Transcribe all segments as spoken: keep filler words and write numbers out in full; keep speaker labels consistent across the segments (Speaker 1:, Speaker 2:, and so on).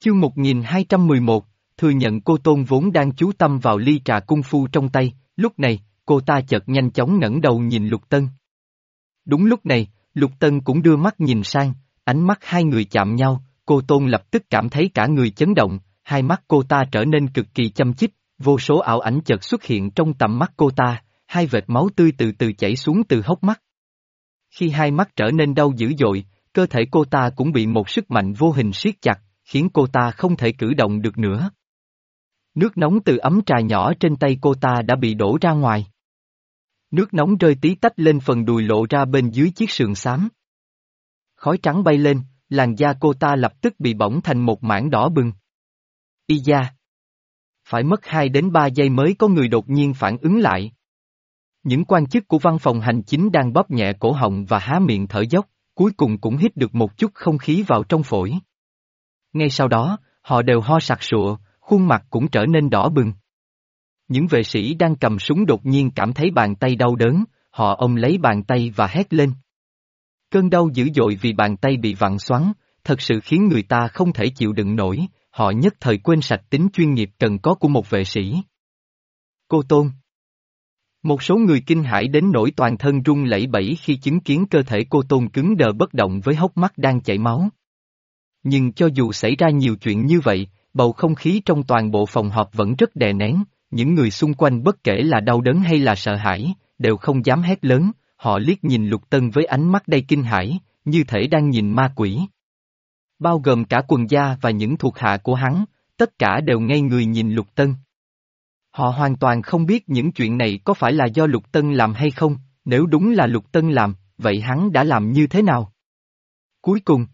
Speaker 1: Chương một nghìn hai trăm mười một, thừa nhận cô Tôn vốn đang chú tâm vào ly trà cung phu trong tay, lúc này, cô ta chợt nhanh chóng ngẩng đầu nhìn Lục Tân. Đúng lúc này, Lục Tân cũng đưa mắt nhìn sang, ánh mắt hai người chạm nhau, cô Tôn lập tức cảm thấy cả người chấn động, hai mắt cô ta trở nên cực kỳ chăm chích, vô số ảo ảnh chợt xuất hiện trong tầm mắt cô ta, hai vệt máu tươi từ từ chảy xuống từ hốc mắt. Khi hai mắt trở nên đau dữ dội, cơ thể cô ta cũng bị một sức mạnh vô hình siết chặt, khiến cô ta không thể cử động được nữa. Nước nóng từ ấm trà nhỏ trên tay cô ta đã bị đổ ra ngoài. Nước nóng rơi tí tách lên phần đùi lộ ra bên dưới chiếc sườn xám. Khói trắng bay lên, làn da cô ta lập tức bị bỏng thành một mảng đỏ bừng. Y da! Phải mất hai đến ba giây mới có người đột nhiên phản ứng lại. Những quan chức của văn phòng hành chính đang bóp nhẹ cổ họng và há miệng thở dốc, cuối cùng cũng hít được một chút không khí vào trong phổi. Ngay sau đó, họ đều ho sặc sụa, khuôn mặt cũng trở nên đỏ bừng. Những vệ sĩ đang cầm súng đột nhiên cảm thấy bàn tay đau đớn, họ ôm lấy bàn tay và hét lên. Cơn đau dữ dội vì bàn tay bị vặn xoắn, thật sự khiến người ta không thể chịu đựng nổi, họ nhất thời quên sạch tính chuyên nghiệp cần có của một vệ sĩ. Cô Tôn. Một số người kinh hãi đến nỗi toàn thân run lẩy bẩy khi chứng kiến cơ thể cô Tôn cứng đờ bất động với hốc mắt đang chảy máu. Nhưng cho dù xảy ra nhiều chuyện như vậy, bầu không khí trong toàn bộ phòng họp vẫn rất đè nén, những người xung quanh bất kể là đau đớn hay là sợ hãi, đều không dám hét lớn, họ liếc nhìn Lục Tân với ánh mắt đầy kinh hãi, như thể đang nhìn ma quỷ. Bao gồm cả quần gia và những thuộc hạ của hắn, tất cả đều ngây người nhìn Lục Tân. Họ hoàn toàn không biết những chuyện này có phải là do Lục Tân làm hay không, nếu đúng là Lục Tân làm, vậy hắn đã làm như thế nào? Cuối cùng,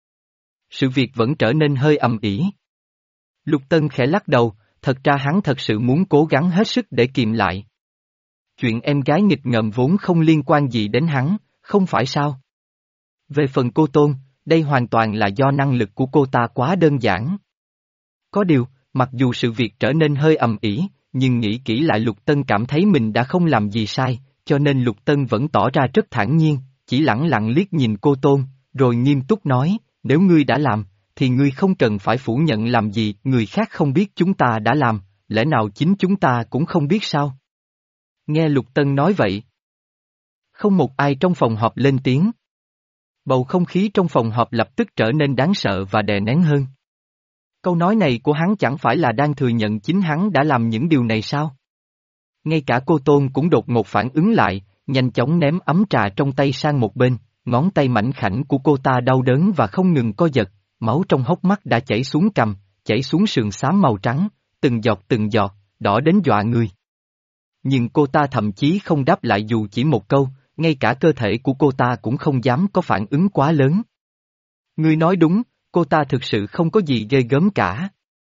Speaker 1: sự việc vẫn trở nên hơi ầm ĩ. Lục Tân khẽ lắc đầu, thật ra hắn thật sự muốn cố gắng hết sức để kìm lại. Chuyện em gái nghịch ngợm vốn không liên quan gì đến hắn, không phải sao? Về phần cô Tôn, đây hoàn toàn là do năng lực của cô ta quá đơn giản. Có điều, mặc dù sự việc trở nên hơi ầm ĩ, nhưng nghĩ kỹ lại Lục Tân cảm thấy mình đã không làm gì sai, cho nên Lục Tân vẫn tỏ ra rất thản nhiên, chỉ lẳng lặng liếc nhìn cô Tôn, rồi nghiêm túc nói, nếu ngươi đã làm, thì ngươi không cần phải phủ nhận làm gì, người khác không biết chúng ta đã làm, lẽ nào chính chúng ta cũng không biết sao? Nghe Lục Tân nói vậy, không một ai trong phòng họp lên tiếng. Bầu không khí trong phòng họp lập tức trở nên đáng sợ và đè nén hơn. Câu nói này của hắn chẳng phải là đang thừa nhận chính hắn đã làm những điều này sao? Ngay cả cô Tôn cũng đột ngột phản ứng lại, nhanh chóng ném ấm trà trong tay sang một bên, ngón tay mảnh khảnh của cô ta đau đớn và không ngừng co giật, máu trong hốc mắt đã chảy xuống cằm, chảy xuống sườn xám màu trắng, từng giọt từng giọt, đỏ đến dọa người. Nhưng cô ta thậm chí không đáp lại dù chỉ một câu, ngay cả cơ thể của cô ta cũng không dám có phản ứng quá lớn. Ngươi nói đúng, cô ta thực sự không có gì ghê gớm cả.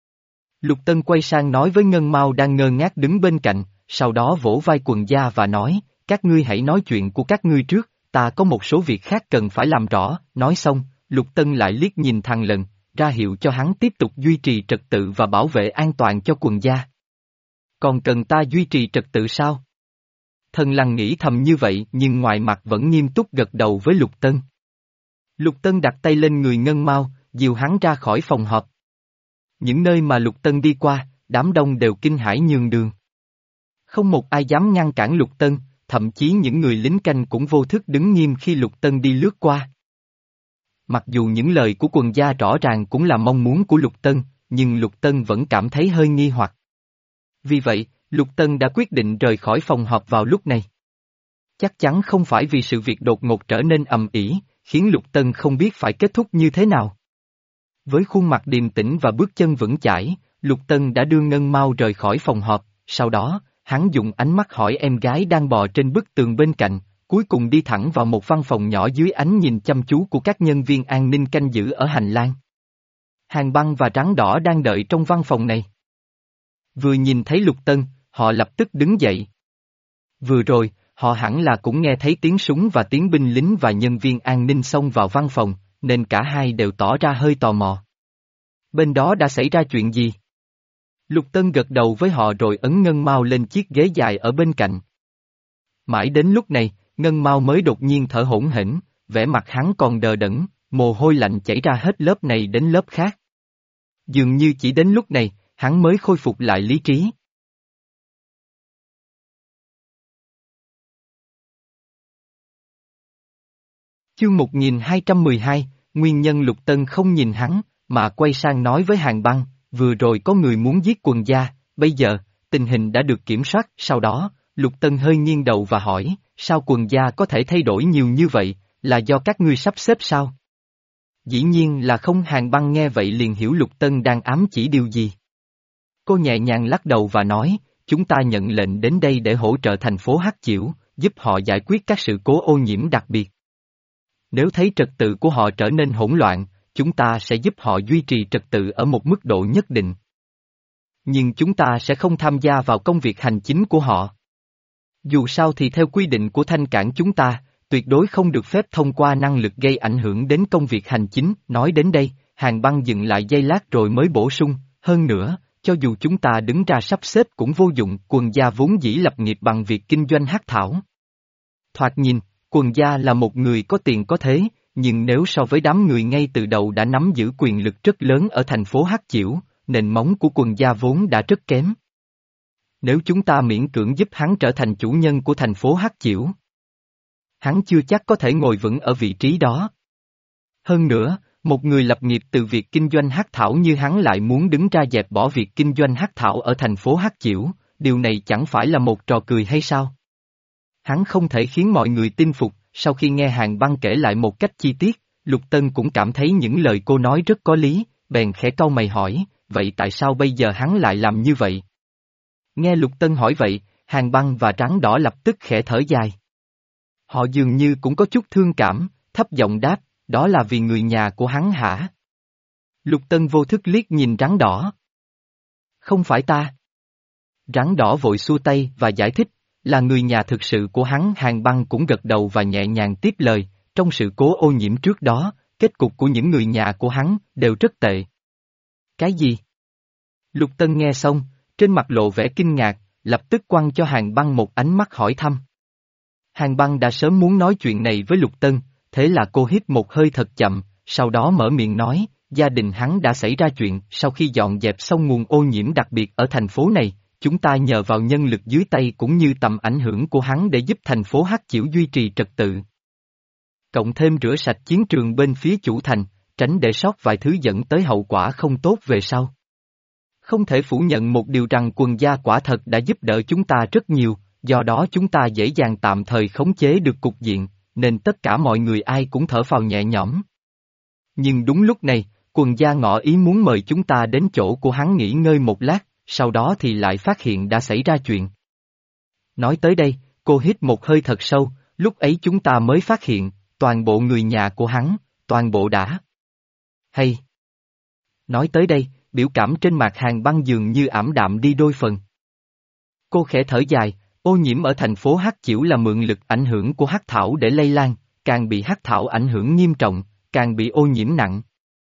Speaker 1: Lục Tân quay sang nói với Ngân Mao đang ngơ ngác đứng bên cạnh, sau đó vỗ vai quần gia và nói, các ngươi hãy nói chuyện của các ngươi trước, ta có một số việc khác cần phải làm rõ, nói xong, Lục Tân lại liếc nhìn thằng Lần, ra hiệu cho hắn tiếp tục duy trì trật tự và bảo vệ an toàn cho quần gia. Còn cần ta duy trì trật tự sao? Thần Lăng nghĩ thầm như vậy nhưng ngoài mặt vẫn nghiêm túc gật đầu với Lục Tân. Lục Tân đặt tay lên người Ngân Mao, dìu hắn ra khỏi phòng họp. Những nơi mà Lục Tân đi qua, đám đông đều kinh hãi nhường đường. Không một ai dám ngăn cản Lục Tân, thậm chí những người lính canh cũng vô thức đứng nghiêm khi Lục Tân đi lướt qua. Mặc dù những lời của quần gia rõ ràng cũng là mong muốn của Lục Tân, nhưng Lục Tân vẫn cảm thấy hơi nghi hoặc. Vì vậy, Lục Tân đã quyết định rời khỏi phòng họp vào lúc này. Chắc chắn không phải vì sự việc đột ngột trở nên ầm ĩ, khiến Lục Tân không biết phải kết thúc như thế nào. Với khuôn mặt điềm tĩnh và bước chân vững chãi, Lục Tân đã đưa Ngân Mao rời khỏi phòng họp, sau đó, hắn dùng ánh mắt hỏi em gái đang bò trên bức tường bên cạnh, cuối cùng đi thẳng vào một văn phòng nhỏ dưới ánh nhìn chăm chú của các nhân viên an ninh canh giữ ở hành lang. Hàng Băng và Trắng Đỏ đang đợi trong văn phòng này. Vừa nhìn thấy Lục Tân, họ lập tức đứng dậy. Vừa rồi, họ hẳn là cũng nghe thấy tiếng súng và tiếng binh lính và nhân viên an ninh xông vào văn phòng, nên cả hai đều tỏ ra hơi tò mò. Bên đó đã xảy ra chuyện gì? Lục Tân gật đầu với họ rồi ấn Ngân Mao lên chiếc ghế dài ở bên cạnh. Mãi đến lúc này, Ngân Mao mới đột nhiên thở hổn hển, vẻ mặt hắn còn đờ đẫn, mồ hôi lạnh chảy ra hết lớp này đến lớp khác. Dường như chỉ đến lúc này, hắn mới khôi phục lại lý trí. Chương một nghìn hai trăm mười hai, nguyên nhân Lục Tân không nhìn hắn, mà quay sang nói với Hàn Băng, vừa rồi có người muốn giết quần gia, bây giờ, tình hình đã được kiểm soát, sau đó, Lục Tân hơi nghiêng đầu và hỏi, sao quần gia có thể thay đổi nhiều như vậy, là do các ngươi sắp xếp sao? Dĩ nhiên là không. Hàn Băng nghe vậy liền hiểu Lục Tân đang ám chỉ điều gì. Cô nhẹ nhàng lắc đầu và nói, chúng ta nhận lệnh đến đây để hỗ trợ thành phố Hắc Chiểu, giúp họ giải quyết các sự cố ô nhiễm đặc biệt. Nếu thấy trật tự của họ trở nên hỗn loạn, chúng ta sẽ giúp họ duy trì trật tự ở một mức độ nhất định. Nhưng chúng ta sẽ không tham gia vào công việc hành chính của họ. Dù sao thì theo quy định của thanh cảng chúng ta, tuyệt đối không được phép thông qua năng lực gây ảnh hưởng đến công việc hành chính. Nói đến đây, Hàn Băng dừng lại giây lát rồi mới bổ sung, hơn nữa, cho dù chúng ta đứng ra sắp xếp cũng vô dụng, quần gia vốn dĩ lập nghiệp bằng việc kinh doanh hắc thảo. Thoạt nhìn, quần gia là một người có tiền có thế, nhưng nếu so với đám người ngay từ đầu đã nắm giữ quyền lực rất lớn ở thành phố Hắc Chiểu, nền móng của quần gia vốn đã rất kém. Nếu chúng ta miễn cưỡng giúp hắn trở thành chủ nhân của thành phố Hắc Chiểu, hắn chưa chắc có thể ngồi vững ở vị trí đó. Hơn nữa, một người lập nghiệp từ việc kinh doanh hắc thảo như hắn lại muốn đứng ra dẹp bỏ việc kinh doanh hắc thảo ở thành phố Hắc Chiểu, điều này chẳng phải là một trò cười hay sao? Hắn không thể khiến mọi người tin phục. Sau khi nghe Hàn Băng kể lại một cách chi tiết, Lục Tân cũng cảm thấy những lời cô nói rất có lý, bèn khẽ cau mày hỏi, vậy tại sao bây giờ hắn lại làm như vậy? Nghe Lục Tân hỏi vậy, Hàn Băng và Trắng Đỏ lập tức khẽ thở dài. Họ dường như cũng có chút thương cảm, thấp giọng đáp, đó là vì người nhà của hắn hả? Lục Tân vô thức liếc nhìn Trắng Đỏ. Không phải ta. Trắng Đỏ vội xua tay và giải thích, là người nhà thực sự của hắn. Hàn Băng cũng gật đầu và nhẹ nhàng tiếp lời, trong sự cố ô nhiễm trước đó, kết cục của những người nhà của hắn đều rất tệ. Cái gì? Lục Tân nghe xong, trên mặt lộ vẻ kinh ngạc, lập tức quăng cho Hàn Băng một ánh mắt hỏi thăm. Hàn Băng đã sớm muốn nói chuyện này với Lục Tân, thế là cô hít một hơi thật chậm, sau đó mở miệng nói, gia đình hắn đã xảy ra chuyện. Sau khi dọn dẹp xong nguồn ô nhiễm đặc biệt ở thành phố này, chúng ta nhờ vào nhân lực dưới tay cũng như tầm ảnh hưởng của hắn để giúp thành phố Hắc Chiểu duy trì trật tự. Cộng thêm rửa sạch chiến trường bên phía chủ thành, tránh để sót vài thứ dẫn tới hậu quả không tốt về sau. Không thể phủ nhận một điều rằng quần gia quả thật đã giúp đỡ chúng ta rất nhiều, do đó chúng ta dễ dàng tạm thời khống chế được cục diện, nên tất cả mọi người ai cũng thở phào nhẹ nhõm. Nhưng đúng lúc này, quần gia ngỏ ý muốn mời chúng ta đến chỗ của hắn nghỉ ngơi một lát, sau đó thì lại phát hiện đã xảy ra chuyện. Nói tới đây, cô hít một hơi thật sâu, lúc ấy chúng ta mới phát hiện, toàn bộ người nhà của hắn, toàn bộ đã. Hay. Nói tới đây, biểu cảm trên mặt Hàn Băng dường như ảm đạm đi đôi phần. Cô khẽ thở dài, ô nhiễm ở thành phố Hắc Chiểu là mượn lực ảnh hưởng của hắc thảo để lây lan, càng bị hắc thảo ảnh hưởng nghiêm trọng, càng bị ô nhiễm nặng.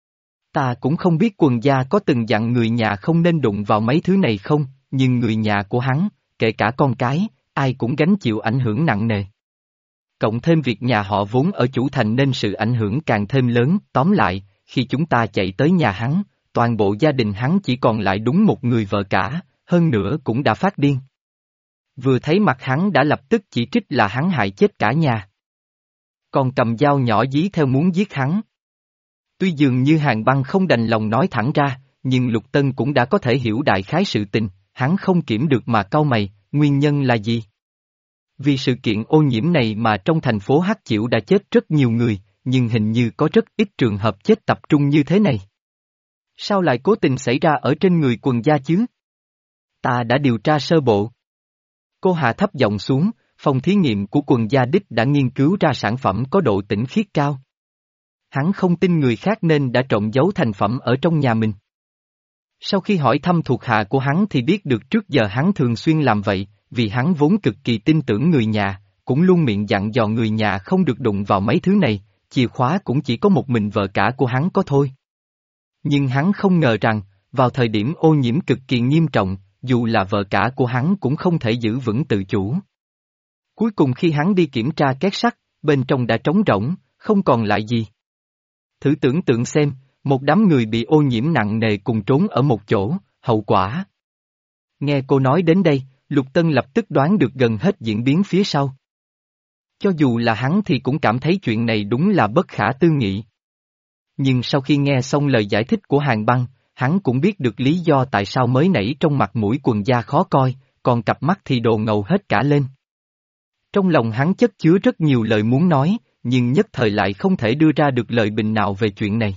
Speaker 1: Ta cũng không biết quần gia có từng dặn người nhà không nên đụng vào mấy thứ này không, nhưng người nhà của hắn, kể cả con cái, ai cũng gánh chịu ảnh hưởng nặng nề. Cộng thêm việc nhà họ vốn ở chủ thành nên sự ảnh hưởng càng thêm lớn. Tóm lại, khi chúng ta chạy tới nhà hắn, toàn bộ gia đình hắn chỉ còn lại đúng một người vợ cả, hơn nữa cũng đã phát điên. Vừa thấy mặt hắn đã lập tức chỉ trích là hắn hại chết cả nhà. Còn cầm dao nhỏ dí theo muốn giết hắn. Tuy dường như Hàn Băng không đành lòng nói thẳng ra, nhưng Lục Tân cũng đã có thể hiểu đại khái sự tình, hắn không kiểm được mà cau mày, nguyên nhân là gì? Vì sự kiện ô nhiễm này mà trong thành phố Hắc Chiểu đã chết rất nhiều người, nhưng hình như có rất ít trường hợp chết tập trung như thế này. Sao lại cố tình xảy ra ở trên người quần gia chứ? Ta đã điều tra sơ bộ. Cô hạ thấp giọng xuống, phòng thí nghiệm của quần gia đích đã nghiên cứu ra sản phẩm có độ tinh khiết cao. Hắn không tin người khác nên đã trộn giấu thành phẩm ở trong nhà mình. Sau khi hỏi thăm thuộc hạ của hắn thì biết được trước giờ hắn thường xuyên làm vậy, vì hắn vốn cực kỳ tin tưởng người nhà, cũng luôn miệng dặn dò người nhà không được đụng vào mấy thứ này, chìa khóa cũng chỉ có một mình vợ cả của hắn có thôi. Nhưng hắn không ngờ rằng, vào thời điểm ô nhiễm cực kỳ nghiêm trọng, dù là vợ cả của hắn cũng không thể giữ vững tự chủ. Cuối cùng khi hắn đi kiểm tra két sắt, bên trong đã trống rỗng, không còn lại gì. Thử tưởng tượng xem, Một đám người bị ô nhiễm nặng nề cùng trốn ở một chỗ, hậu quả. Nghe cô nói đến đây, Lục Tân lập tức đoán được gần hết diễn biến phía sau. Cho dù là hắn thì cũng cảm thấy chuyện này đúng là bất khả tư nghị. Nhưng sau khi nghe xong lời giải thích của Hàn Băng, hắn cũng biết được lý do tại sao mới nãy trong mặt mũi quần gia khó coi, còn cặp mắt thì đồ ngầu hết cả lên. Trong lòng hắn chất chứa rất nhiều lời muốn nói, nhưng nhất thời lại không thể đưa ra được lời bình nào về chuyện này.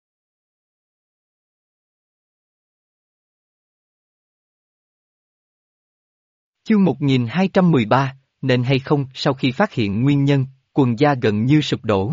Speaker 1: Chương một nghìn hai trăm mười ba, nên hay không, sau khi phát hiện nguyên nhân, quần gia gần như sụp đổ.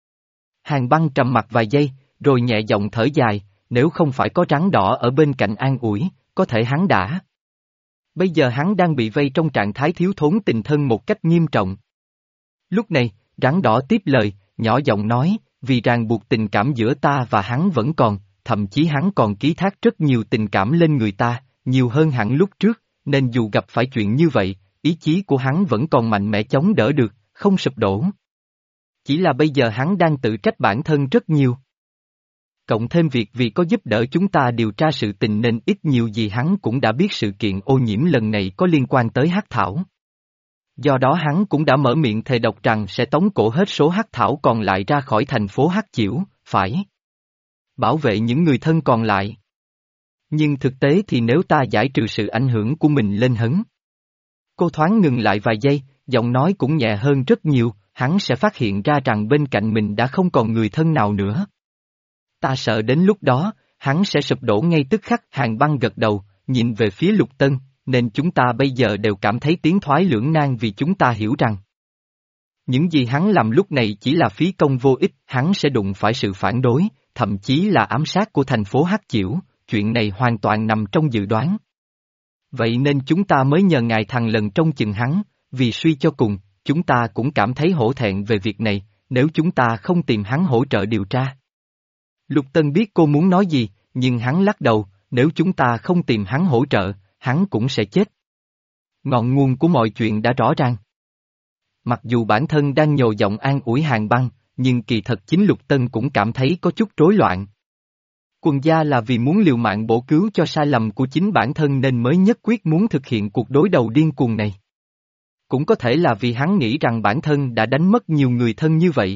Speaker 1: Hàn Băng trầm mặt vài giây, rồi nhẹ giọng thở dài, nếu không phải có rắn đỏ ở bên cạnh an ủi, có thể hắn đã. Bây giờ hắn đang bị vây trong trạng thái thiếu thốn tình thân một cách nghiêm trọng. Lúc này, rắn đỏ tiếp lời, nhỏ giọng nói, vì ràng buộc tình cảm giữa ta và hắn vẫn còn, thậm chí hắn còn ký thác rất nhiều tình cảm lên người ta, nhiều hơn hẳn lúc trước, nên dù gặp phải chuyện như vậy, ý chí của hắn vẫn còn mạnh mẽ chống đỡ được, không sụp đổ. Chỉ là bây giờ hắn đang tự trách bản thân rất nhiều. Cộng thêm việc vì có giúp đỡ chúng ta điều tra sự tình nên ít nhiều gì hắn cũng đã biết sự kiện ô nhiễm lần này có liên quan tới hắc thảo. Do đó hắn cũng đã mở miệng thề độc rằng sẽ tống cổ hết số hắc thảo còn lại ra khỏi thành phố Hắc Chiểu, phải bảo vệ những người thân còn lại. Nhưng thực tế thì nếu ta giải trừ sự ảnh hưởng của mình lên hắn. Cô thoáng ngừng lại vài giây, giọng nói cũng nhẹ hơn rất nhiều, hắn sẽ phát hiện ra rằng bên cạnh mình đã không còn người thân nào nữa. Ta sợ đến lúc đó, hắn sẽ sụp đổ ngay tức khắc. Hàn Băng gật đầu, nhìn về phía Lục Tân, nên chúng ta bây giờ đều cảm thấy tiến thoái lưỡng nan vì chúng ta hiểu rằng những gì hắn làm lúc này chỉ là phí công vô ích, hắn sẽ đụng phải sự phản đối, thậm chí là ám sát của thành phố Hắc Chiểu, chuyện này hoàn toàn nằm trong dự đoán. Vậy nên chúng ta mới nhờ ngài thằng lần trông chừng hắn, vì suy cho cùng, chúng ta cũng cảm thấy hổ thẹn về việc này, nếu chúng ta không tìm hắn hỗ trợ điều tra. Lục Tân biết cô muốn nói gì, nhưng hắn lắc đầu, nếu chúng ta không tìm hắn hỗ trợ, hắn cũng sẽ chết. Ngọn nguồn của mọi chuyện đã rõ ràng. Mặc dù bản thân đang nhồi giọng an ủi Hàn Băng, nhưng kỳ thật chính Lục Tân cũng cảm thấy có chút rối loạn. Quần gia là vì muốn liều mạng bổ cứu cho sai lầm của chính bản thân nên mới nhất quyết muốn thực hiện cuộc đối đầu điên cuồng này. Cũng có thể là vì hắn nghĩ rằng bản thân đã đánh mất nhiều người thân như vậy.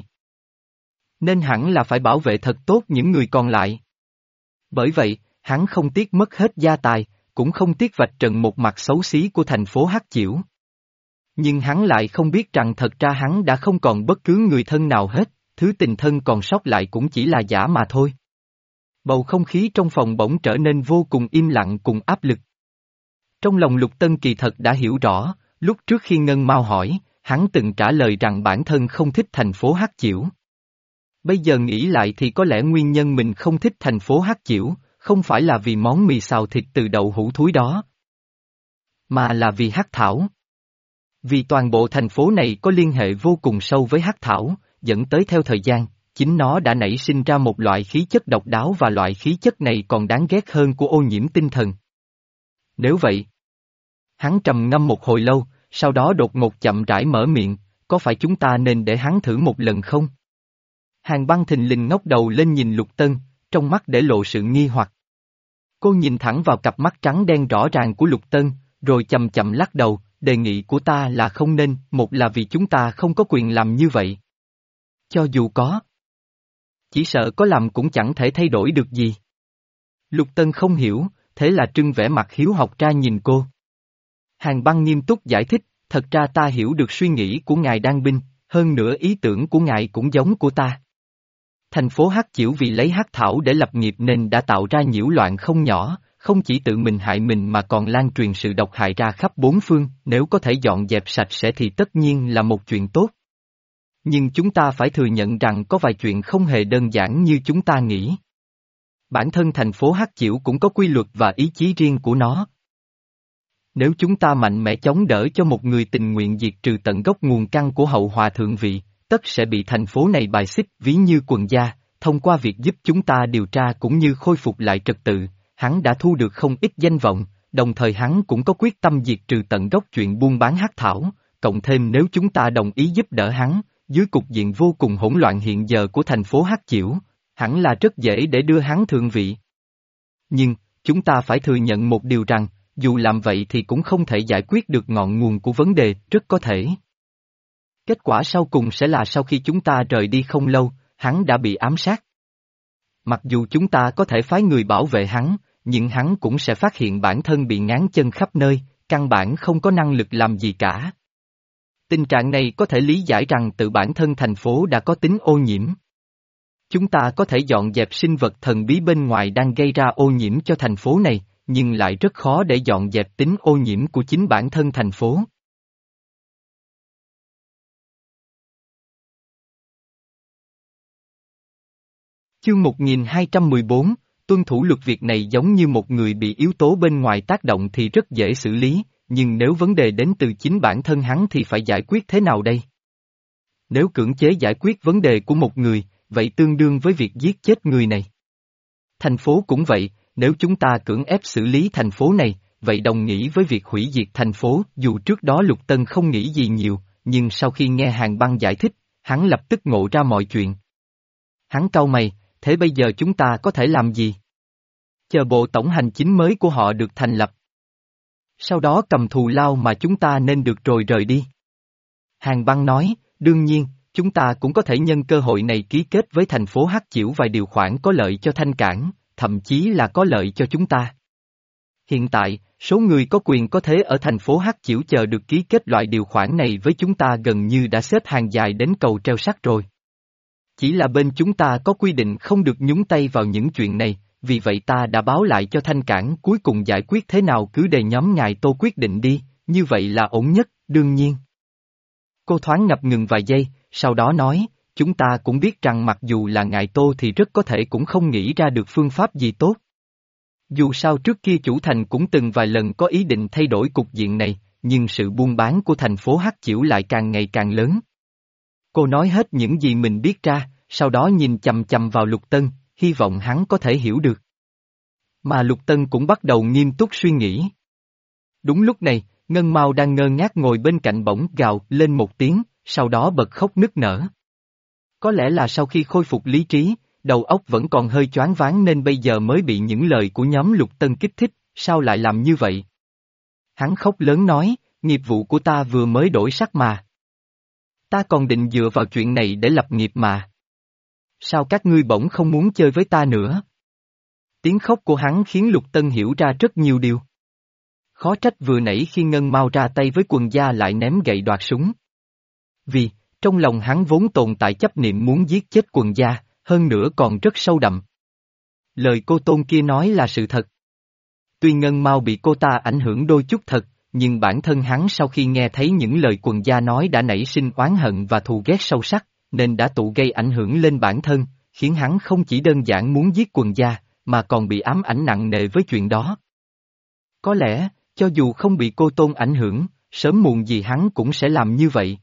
Speaker 1: Nên hẳn là phải bảo vệ thật tốt những người còn lại. Bởi vậy, hắn không tiếc mất hết gia tài, cũng không tiếc vạch trần một mặt xấu xí của thành phố Hắc Chiểu. Nhưng hắn lại không biết rằng thật ra hắn đã không còn bất cứ người thân nào hết, thứ tình thân còn sót lại cũng chỉ là giả mà thôi. Bầu không khí trong phòng bỗng trở nên vô cùng im lặng cùng áp lực. Trong lòng Lục Tân kỳ thật đã hiểu rõ, lúc trước khi Ngân Mao hỏi, hắn từng trả lời rằng bản thân không thích thành phố Hắc Chiểu. Bây giờ nghĩ lại thì có lẽ nguyên nhân mình không thích thành phố Hắc Chiểu, không phải là vì món mì xào thịt từ đậu hũ thúi đó, mà là vì hắc thảo. Vì toàn bộ thành phố này có liên hệ vô cùng sâu với hắc thảo, dẫn tới theo thời gian, chính nó đã nảy sinh ra một loại khí chất độc đáo và loại khí chất này còn đáng ghét hơn của ô nhiễm tinh thần. Nếu vậy, hắn trầm ngâm một hồi lâu, sau đó đột ngột chậm rãi mở miệng, có phải chúng ta nên để hắn thử một lần không? Hàn Băng thình lình ngóc đầu lên nhìn Lục Tân, trong mắt để lộ sự nghi hoặc. Cô nhìn thẳng vào cặp mắt trắng đen rõ ràng của Lục Tân, rồi chậm chậm lắc đầu, đề nghị của ta là không nên, một là vì chúng ta không có quyền làm như vậy. Cho dù có, chỉ sợ có làm cũng chẳng thể thay đổi được gì. Lục Tân không hiểu, thế là trưng vẻ mặt hiếu học ra nhìn cô. Hàn Băng nghiêm túc giải thích, thật ra ta hiểu được suy nghĩ của ngài Đan Binh, hơn nữa ý tưởng của ngài cũng giống của ta. Thành phố Hắc Chiểu vì lấy hắc thảo để lập nghiệp nên đã tạo ra nhiễu loạn không nhỏ, không chỉ tự mình hại mình mà còn lan truyền sự độc hại ra khắp bốn phương, nếu có thể dọn dẹp sạch sẽ thì tất nhiên là một chuyện tốt. Nhưng chúng ta phải thừa nhận rằng có vài chuyện không hề đơn giản như chúng ta nghĩ. Bản thân thành phố Hắc Chiểu cũng có quy luật và ý chí riêng của nó. Nếu chúng ta mạnh mẽ chống đỡ cho một người tình nguyện diệt trừ tận gốc nguồn căn của hậu hòa thượng vị, tất sẽ bị thành phố này bài xích ví như quần gia, thông qua việc giúp chúng ta điều tra cũng như khôi phục lại trật tự, hắn đã thu được không ít danh vọng, đồng thời hắn cũng có quyết tâm diệt trừ tận gốc chuyện buôn bán hắc thảo, cộng thêm nếu chúng ta đồng ý giúp đỡ hắn, dưới cục diện vô cùng hỗn loạn hiện giờ của thành phố Hắc Chiểu, hẳn là rất dễ để đưa hắn thượng vị. Nhưng, chúng ta phải thừa nhận một điều rằng, dù làm vậy thì cũng không thể giải quyết được ngọn nguồn của vấn đề, rất có thể. Kết quả sau cùng sẽ là sau khi chúng ta rời đi không lâu, hắn đã bị ám sát. Mặc dù chúng ta có thể phái người bảo vệ hắn, nhưng hắn cũng sẽ phát hiện bản thân bị ngáng chân khắp nơi, căn bản không có năng lực làm gì cả. Tình trạng này có thể lý giải rằng tự bản thân thành phố đã có tính ô nhiễm. Chúng ta có thể dọn dẹp sinh vật thần bí bên ngoài đang gây ra ô nhiễm cho thành phố này, nhưng lại rất khó để dọn dẹp tính ô nhiễm của chính bản thân thành phố. Chương một nghìn hai trăm mười bốn, tuân thủ luật việc này giống như một người bị yếu tố bên ngoài tác động thì rất dễ xử lý, nhưng nếu vấn đề đến từ chính bản thân hắn thì phải giải quyết thế nào đây? Nếu cưỡng chế giải quyết vấn đề của một người, vậy tương đương với việc giết chết người này. Thành phố cũng vậy, nếu chúng ta cưỡng ép xử lý thành phố này, vậy đồng nghĩa với việc hủy diệt thành phố, dù trước đó Lục Tân không nghĩ gì nhiều, nhưng sau khi nghe Hàn Băng giải thích, hắn lập tức ngộ ra mọi chuyện. Hắn cau mày, thế bây giờ chúng ta có thể làm gì? Chờ bộ tổng hành chính mới của họ được thành lập. Sau đó cầm thù lao mà chúng ta nên được rồi rời đi. Hàn Băng nói, đương nhiên, chúng ta cũng có thể nhân cơ hội này ký kết với thành phố Hắc Chiểu vài điều khoản có lợi cho Thanh Cảng, thậm chí là có lợi cho chúng ta. Hiện tại, số người có quyền có thế ở thành phố Hắc Chiểu chờ được ký kết loại điều khoản này với chúng ta gần như đã xếp hàng dài đến cầu treo sắt rồi. Chỉ là bên chúng ta có quy định không được nhúng tay vào những chuyện này, vì vậy ta đã báo lại cho Thanh Cảng cuối cùng giải quyết thế nào cứ để nhóm ngài Tô quyết định đi, như vậy là ổn nhất, đương nhiên. Cô thoáng ngập ngừng vài giây, sau đó nói, chúng ta cũng biết rằng mặc dù là ngài Tô thì rất có thể cũng không nghĩ ra được phương pháp gì tốt. Dù sao trước kia chủ thành cũng từng vài lần có ý định thay đổi cục diện này, nhưng sự buôn bán của thành phố Hắc Chiểu lại càng ngày càng lớn. Cô nói hết những gì mình biết ra, sau đó nhìn chằm chằm vào Lục Tân, hy vọng hắn có thể hiểu được. Mà Lục Tân cũng bắt đầu nghiêm túc suy nghĩ. Đúng lúc này, Ngân Mao đang ngơ ngác ngồi bên cạnh bỗng gào lên một tiếng, sau đó bật khóc nức nở. Có lẽ là sau khi khôi phục lý trí, đầu óc vẫn còn hơi choáng váng nên bây giờ mới bị những lời của nhóm Lục Tân kích thích, sao lại làm như vậy? Hắn khóc lớn nói, nghiệp vụ của ta vừa mới đổi sắc mà. Ta còn định dựa vào chuyện này để lập nghiệp mà. Sao các ngươi bỗng không muốn chơi với ta nữa? Tiếng khóc của hắn khiến Lục Tân hiểu ra rất nhiều điều. Khó trách vừa nãy khi Ngân Mao ra tay với quần gia lại ném gậy đoạt súng. Vì, trong lòng hắn vốn tồn tại chấp niệm muốn giết chết quần gia, hơn nữa còn rất sâu đậm. Lời cô Tôn kia nói là sự thật. Tuy Ngân Mao bị cô ta ảnh hưởng đôi chút thật, nhưng bản thân hắn sau khi nghe thấy những lời quần gia nói đã nảy sinh oán hận và thù ghét sâu sắc, nên đã tụ gây ảnh hưởng lên bản thân, khiến hắn không chỉ đơn giản muốn giết quần gia, mà còn bị ám ảnh nặng nề với chuyện đó. Có lẽ, cho dù không bị cô Tôn ảnh hưởng, sớm muộn gì hắn cũng sẽ làm như vậy.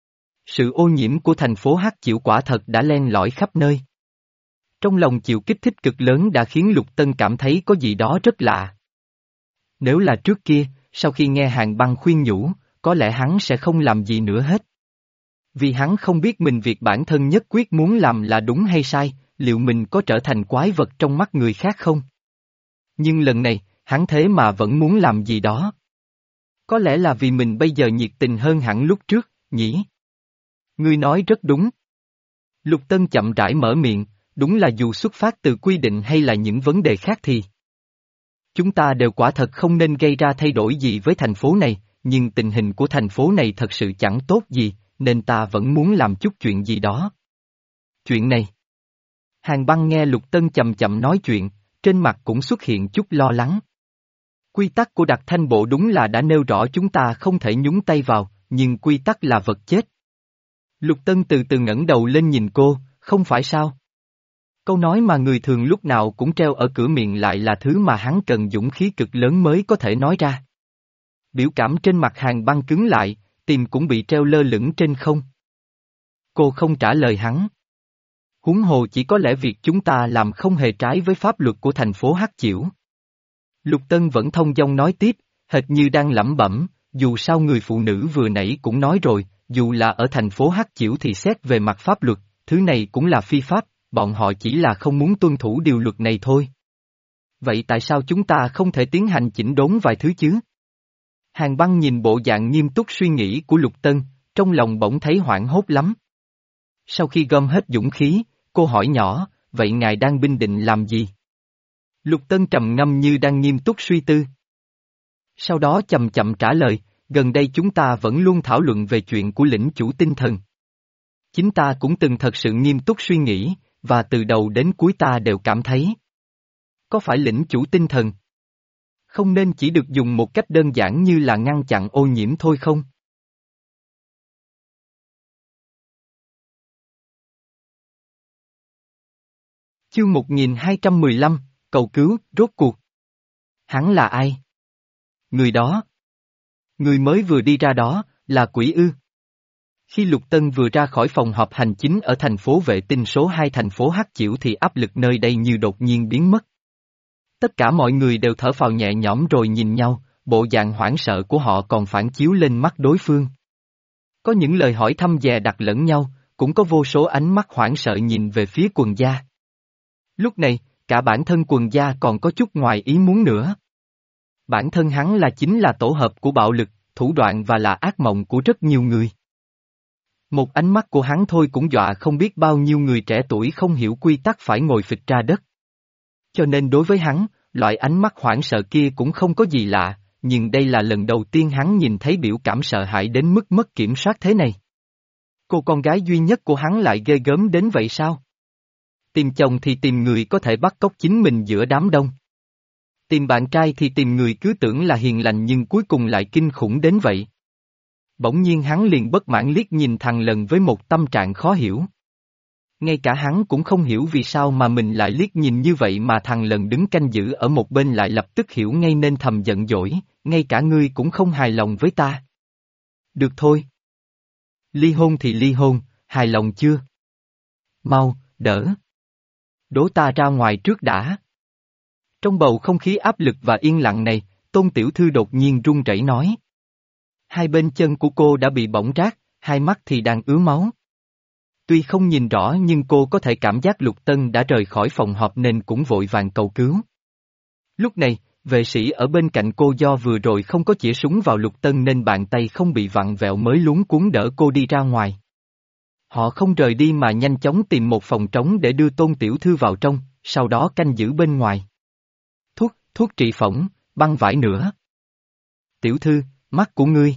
Speaker 1: Sự ô nhiễm của thành phố Hắc Chiểu quả thật đã len lỏi khắp nơi. Trong lòng chịu kích thích cực lớn đã khiến Lục Tân cảm thấy có gì đó rất lạ. Nếu là trước kia, sau khi nghe Hàn Băng khuyên nhủ, có lẽ hắn sẽ không làm gì nữa hết. Vì hắn không biết mình việc bản thân nhất quyết muốn làm là đúng hay sai, liệu mình có trở thành quái vật trong mắt người khác không? Nhưng lần này, hắn thế mà vẫn muốn làm gì đó. Có lẽ là vì mình bây giờ nhiệt tình hơn hẳn lúc trước, nhỉ? Ngươi nói rất đúng. Lục Tân chậm rãi mở miệng, đúng là dù xuất phát từ quy định hay là những vấn đề khác thì chúng ta đều quả thật không nên gây ra thay đổi gì với thành phố này, nhưng tình hình của thành phố này thật sự chẳng tốt gì, nên ta vẫn muốn làm chút chuyện gì đó. Chuyện này. Hàn Băng nghe Lục Tân chậm chậm nói chuyện, trên mặt cũng xuất hiện chút lo lắng. Quy tắc của đặc thanh bộ đúng là đã nêu rõ chúng ta không thể nhúng tay vào, nhưng quy tắc là vật chết. Lục Tân từ từ ngẩng đầu lên nhìn cô, không phải sao? Câu nói mà người thường lúc nào cũng treo ở cửa miệng lại là thứ mà hắn cần dũng khí cực lớn mới có thể nói ra. Biểu cảm trên mặt Hàn Băng cứng lại, tim cũng bị treo lơ lửng trên không. Cô không trả lời hắn. Huống hồ chỉ có lẽ việc chúng ta làm không hề trái với pháp luật của thành phố Hắc Chiểu. Lục Tân vẫn thông dong nói tiếp, hệt như đang lẩm bẩm, dù sao người phụ nữ vừa nãy cũng nói rồi, dù là ở thành phố Hắc Chiểu thì xét về mặt pháp luật, thứ này cũng là phi pháp, bọn họ chỉ là không muốn tuân thủ điều luật này thôi. Vậy tại sao chúng ta không thể tiến hành chỉnh đốn vài thứ chứ? Hàn Băng nhìn bộ dạng nghiêm túc suy nghĩ của Lục Tân, trong lòng bỗng thấy hoảng hốt lắm. Sau khi gom hết dũng khí, cô hỏi nhỏ, vậy ngài đang binh định làm gì? Lục Tân trầm ngâm như đang nghiêm túc suy tư. Sau đó chậm chậm trả lời, gần đây chúng ta vẫn luôn thảo luận về chuyện của lĩnh chủ tinh thần. Chính ta cũng từng thật sự nghiêm túc suy nghĩ, và từ đầu đến cuối ta đều cảm thấy. Có phải lĩnh chủ tinh thần không nên chỉ được dùng một cách đơn giản như là ngăn chặn ô nhiễm thôi không? Chương một nghìn hai trăm mười lăm, cầu cứu, rốt cuộc. Hắn là ai? Người đó. Người mới vừa đi ra đó, là quỷ ư? Khi Lục Tân vừa ra khỏi phòng họp hành chính ở thành phố vệ tinh số hai thành phố Hắc Chiểu thì áp lực nơi đây như đột nhiên biến mất. Tất cả mọi người đều thở phào nhẹ nhõm rồi nhìn nhau, bộ dạng hoảng sợ của họ còn phản chiếu lên mắt đối phương. Có những lời hỏi thăm dè đặt lẫn nhau, cũng có vô số ánh mắt hoảng sợ nhìn về phía Quần gia. Lúc này, cả bản thân Quần gia còn có chút ngoài ý muốn nữa. Bản thân hắn là chính là tổ hợp của bạo lực, thủ đoạn và là ác mộng của rất nhiều người. Một ánh mắt của hắn thôi cũng dọa không biết bao nhiêu người trẻ tuổi không hiểu quy tắc phải ngồi phịch ra đất. Cho nên đối với hắn, loại ánh mắt hoảng sợ kia cũng không có gì lạ, nhưng đây là lần đầu tiên hắn nhìn thấy biểu cảm sợ hãi đến mức mất kiểm soát thế này. Cô con gái duy nhất của hắn lại ghê gớm đến vậy sao? Tìm chồng thì tìm người có thể bắt cóc chính mình giữa đám đông. Tìm bạn trai thì tìm người cứ tưởng là hiền lành nhưng cuối cùng lại kinh khủng đến vậy. Bỗng nhiên hắn liền bất mãn liếc nhìn thằng Lần với một tâm trạng khó hiểu. Ngay cả hắn cũng không hiểu vì sao mà mình lại liếc nhìn như vậy mà thằng Lần đứng canh giữ ở một bên lại lập tức hiểu ngay nên thầm giận dỗi, ngay cả ngươi cũng không hài lòng với ta. Được thôi. Ly hôn thì ly hôn, hài lòng chưa? Mau, đỡ. Đố ta ra ngoài trước đã. Trong bầu không khí áp lực và yên lặng này, Tôn Tiểu Thư đột nhiên run rẩy nói. Hai bên chân của cô đã bị bỏng rát, hai mắt thì đang ứa máu. Tuy không nhìn rõ nhưng cô có thể cảm giác Lục Tân đã rời khỏi phòng họp nên cũng vội vàng cầu cứu. Lúc này, vệ sĩ ở bên cạnh cô do vừa rồi không có chĩa súng vào Lục Tân nên bàn tay không bị vặn vẹo mới luống cuống đỡ cô đi ra ngoài. Họ không rời đi mà nhanh chóng tìm một phòng trống để đưa Tôn Tiểu Thư vào trong, sau đó canh giữ bên ngoài. Thuốc, thuốc trị phỏng, băng vải nữa. Tiểu Thư, mắt của ngươi.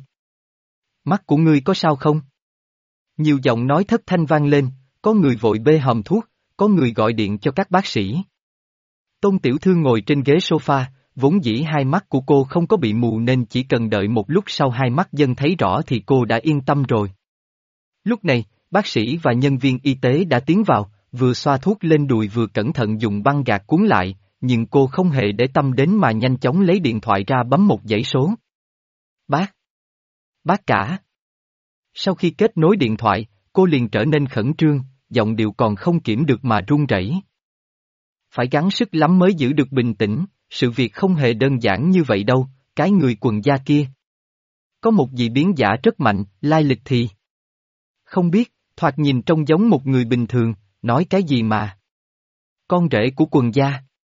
Speaker 1: Mắt của ngươi có sao không? Nhiều giọng nói thất thanh vang lên, có người vội bê hòm thuốc, có người gọi điện cho các bác sĩ. Tôn Tiểu Thư ngồi trên ghế sofa, vốn dĩ hai mắt của cô không có bị mù nên chỉ cần đợi một lúc sau hai mắt dân thấy rõ thì cô đã yên tâm rồi. Lúc này, bác sĩ và nhân viên y tế đã tiến vào, vừa xoa thuốc lên đùi vừa cẩn thận dùng băng gạc cuốn lại, nhưng cô không hề để tâm đến mà nhanh chóng lấy điện thoại ra bấm một dãy số. Bác! Bác cả! Sau khi kết nối điện thoại, cô liền trở nên khẩn trương, giọng điệu còn không kiểm được mà run rẩy. Phải gắng sức lắm mới giữ được bình tĩnh, sự việc không hề đơn giản như vậy đâu, cái người Quần gia kia. Có một dị biến giả rất mạnh, lai lịch thì không biết, thoạt nhìn trông giống một người bình thường, nói cái gì mà. Con rể của Quần gia.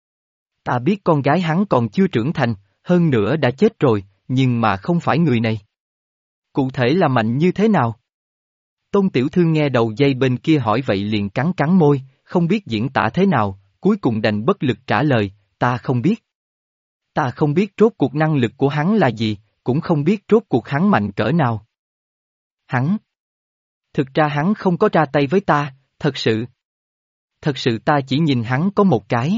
Speaker 1: Ta biết con gái hắn còn chưa trưởng thành, hơn nữa đã chết rồi, nhưng mà không phải người này. Cụ thể là mạnh như thế nào? Tôn Tiểu Thư nghe đầu dây bên kia hỏi vậy liền cắn cắn môi, không biết diễn tả thế nào, cuối cùng đành bất lực trả lời, ta không biết. Ta không biết rốt cuộc năng lực của hắn là gì, cũng không biết rốt cuộc hắn mạnh cỡ nào. Hắn. Thực ra hắn không có ra tay với ta, thật sự. Thật sự ta chỉ nhìn hắn có một cái.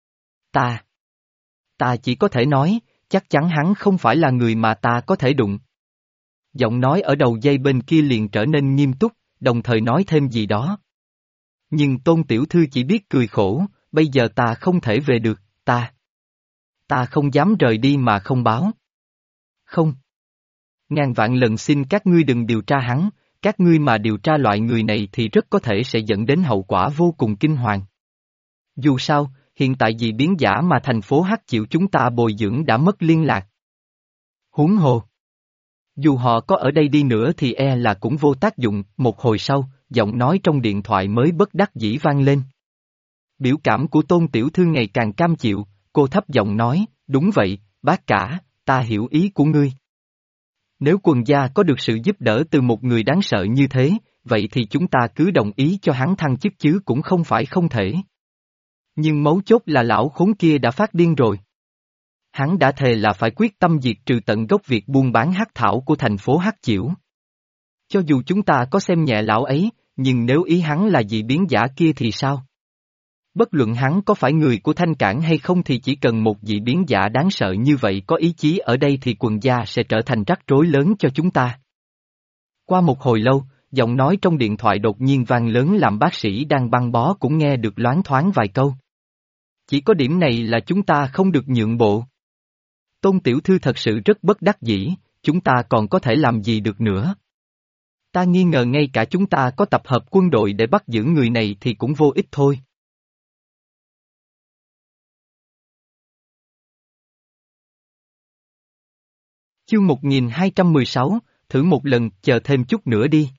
Speaker 1: Ta. Ta chỉ có thể nói, chắc chắn hắn không phải là người mà ta có thể đụng. Giọng nói ở đầu dây bên kia liền trở nên nghiêm túc, đồng thời nói thêm gì đó. Nhưng Tôn Tiểu Thư chỉ biết cười khổ, bây giờ ta không thể về được, ta. Ta không dám rời đi mà không báo. Không. Ngàn vạn lần xin các ngươi đừng điều tra hắn, các ngươi mà điều tra loại người này thì rất có thể sẽ dẫn đến hậu quả vô cùng kinh hoàng. Dù sao, hiện tại vì biến giả mà thành phố Hắc Chiểu chúng ta bồi dưỡng đã mất liên lạc. Huống hồ. Dù họ có ở đây đi nữa thì e là cũng vô tác dụng, một hồi sau, giọng nói trong điện thoại mới bất đắc dĩ vang lên. Biểu cảm của Tôn tiểu thư ngày càng cam chịu, cô thấp giọng nói, đúng vậy, bác cả, ta hiểu ý của ngươi. Nếu quần gia có được sự giúp đỡ từ một người đáng sợ như thế, vậy thì chúng ta cứ đồng ý cho hắn thăng chức chứ cũng không phải không thể. Nhưng mấu chốt là lão khốn kia đã phát điên rồi. Hắn đã thề là phải quyết tâm diệt trừ tận gốc việc buôn bán hắc thảo của thành phố Hắc Chiểu. Cho dù chúng ta có xem nhẹ lão ấy, nhưng nếu ý hắn là dị biến giả kia thì sao? Bất luận hắn có phải người của Thanh Cảng hay không thì chỉ cần một dị biến giả đáng sợ như vậy có ý chí ở đây thì quần gia sẽ trở thành rắc rối lớn cho chúng ta. Qua một hồi lâu, giọng nói trong điện thoại đột nhiên vang lớn làm bác sĩ đang băng bó cũng nghe được loáng thoáng vài câu. Chỉ có điểm này là chúng ta không được nhượng bộ. Tôn tiểu thư thật sự rất bất đắc dĩ, chúng ta còn có thể làm gì được nữa. Ta nghi ngờ ngay cả chúng ta có tập hợp quân đội để bắt giữ người này thì cũng vô ích thôi. Chương một nghìn hai trăm mười sáu, thử một lần, chờ thêm chút nữa đi.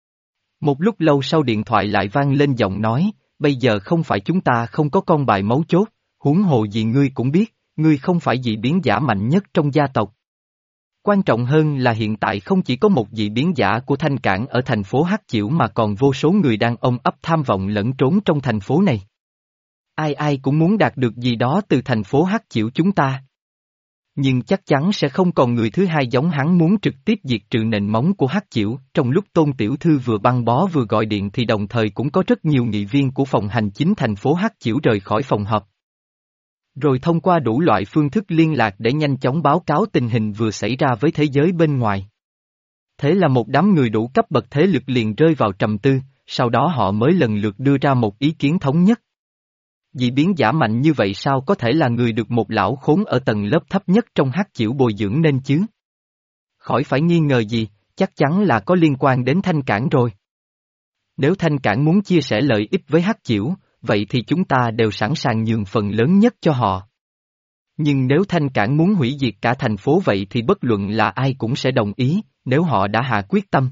Speaker 1: Một lúc lâu sau điện thoại lại vang lên giọng nói, bây giờ không phải chúng ta không có con bài mấu chốt, huống hồ gì ngươi cũng biết, ngươi không phải dị biến giả mạnh nhất trong gia tộc. Quan trọng hơn là hiện tại không chỉ có một dị biến giả của Thanh Cảng ở thành phố Hắc Chiểu mà còn vô số người đang ôm ấp tham vọng lẫn trốn trong thành phố này. Ai ai cũng muốn đạt được gì đó từ thành phố Hắc Chiểu chúng ta. Nhưng chắc chắn sẽ không còn người thứ hai giống hắn muốn trực tiếp diệt trừ nền móng của Hắc Chiểu. Trong lúc Tôn tiểu thư vừa băng bó vừa gọi điện thì đồng thời cũng có rất nhiều nghị viên của phòng hành chính thành phố Hắc Chiểu rời khỏi phòng họp. Rồi thông qua đủ loại phương thức liên lạc để nhanh chóng báo cáo tình hình vừa xảy ra với thế giới bên ngoài. Thế là một đám người đủ cấp bậc thế lực liền rơi vào trầm tư, sau đó họ mới lần lượt đưa ra một ý kiến thống nhất. Dị biến giả mạnh như vậy sao có thể là người được một lão khốn ở tầng lớp thấp nhất trong Hắc Chiểu bồi dưỡng nên chứ? Khỏi phải nghi ngờ gì, chắc chắn là có liên quan đến Thanh Cảng rồi. Nếu Thanh Cảng muốn chia sẻ lợi ích với Hắc Chiểu, vậy thì chúng ta đều sẵn sàng nhường phần lớn nhất cho họ. Nhưng nếu Thanh Cảng muốn hủy diệt cả thành phố vậy thì bất luận là ai cũng sẽ đồng ý, nếu họ đã hạ quyết tâm.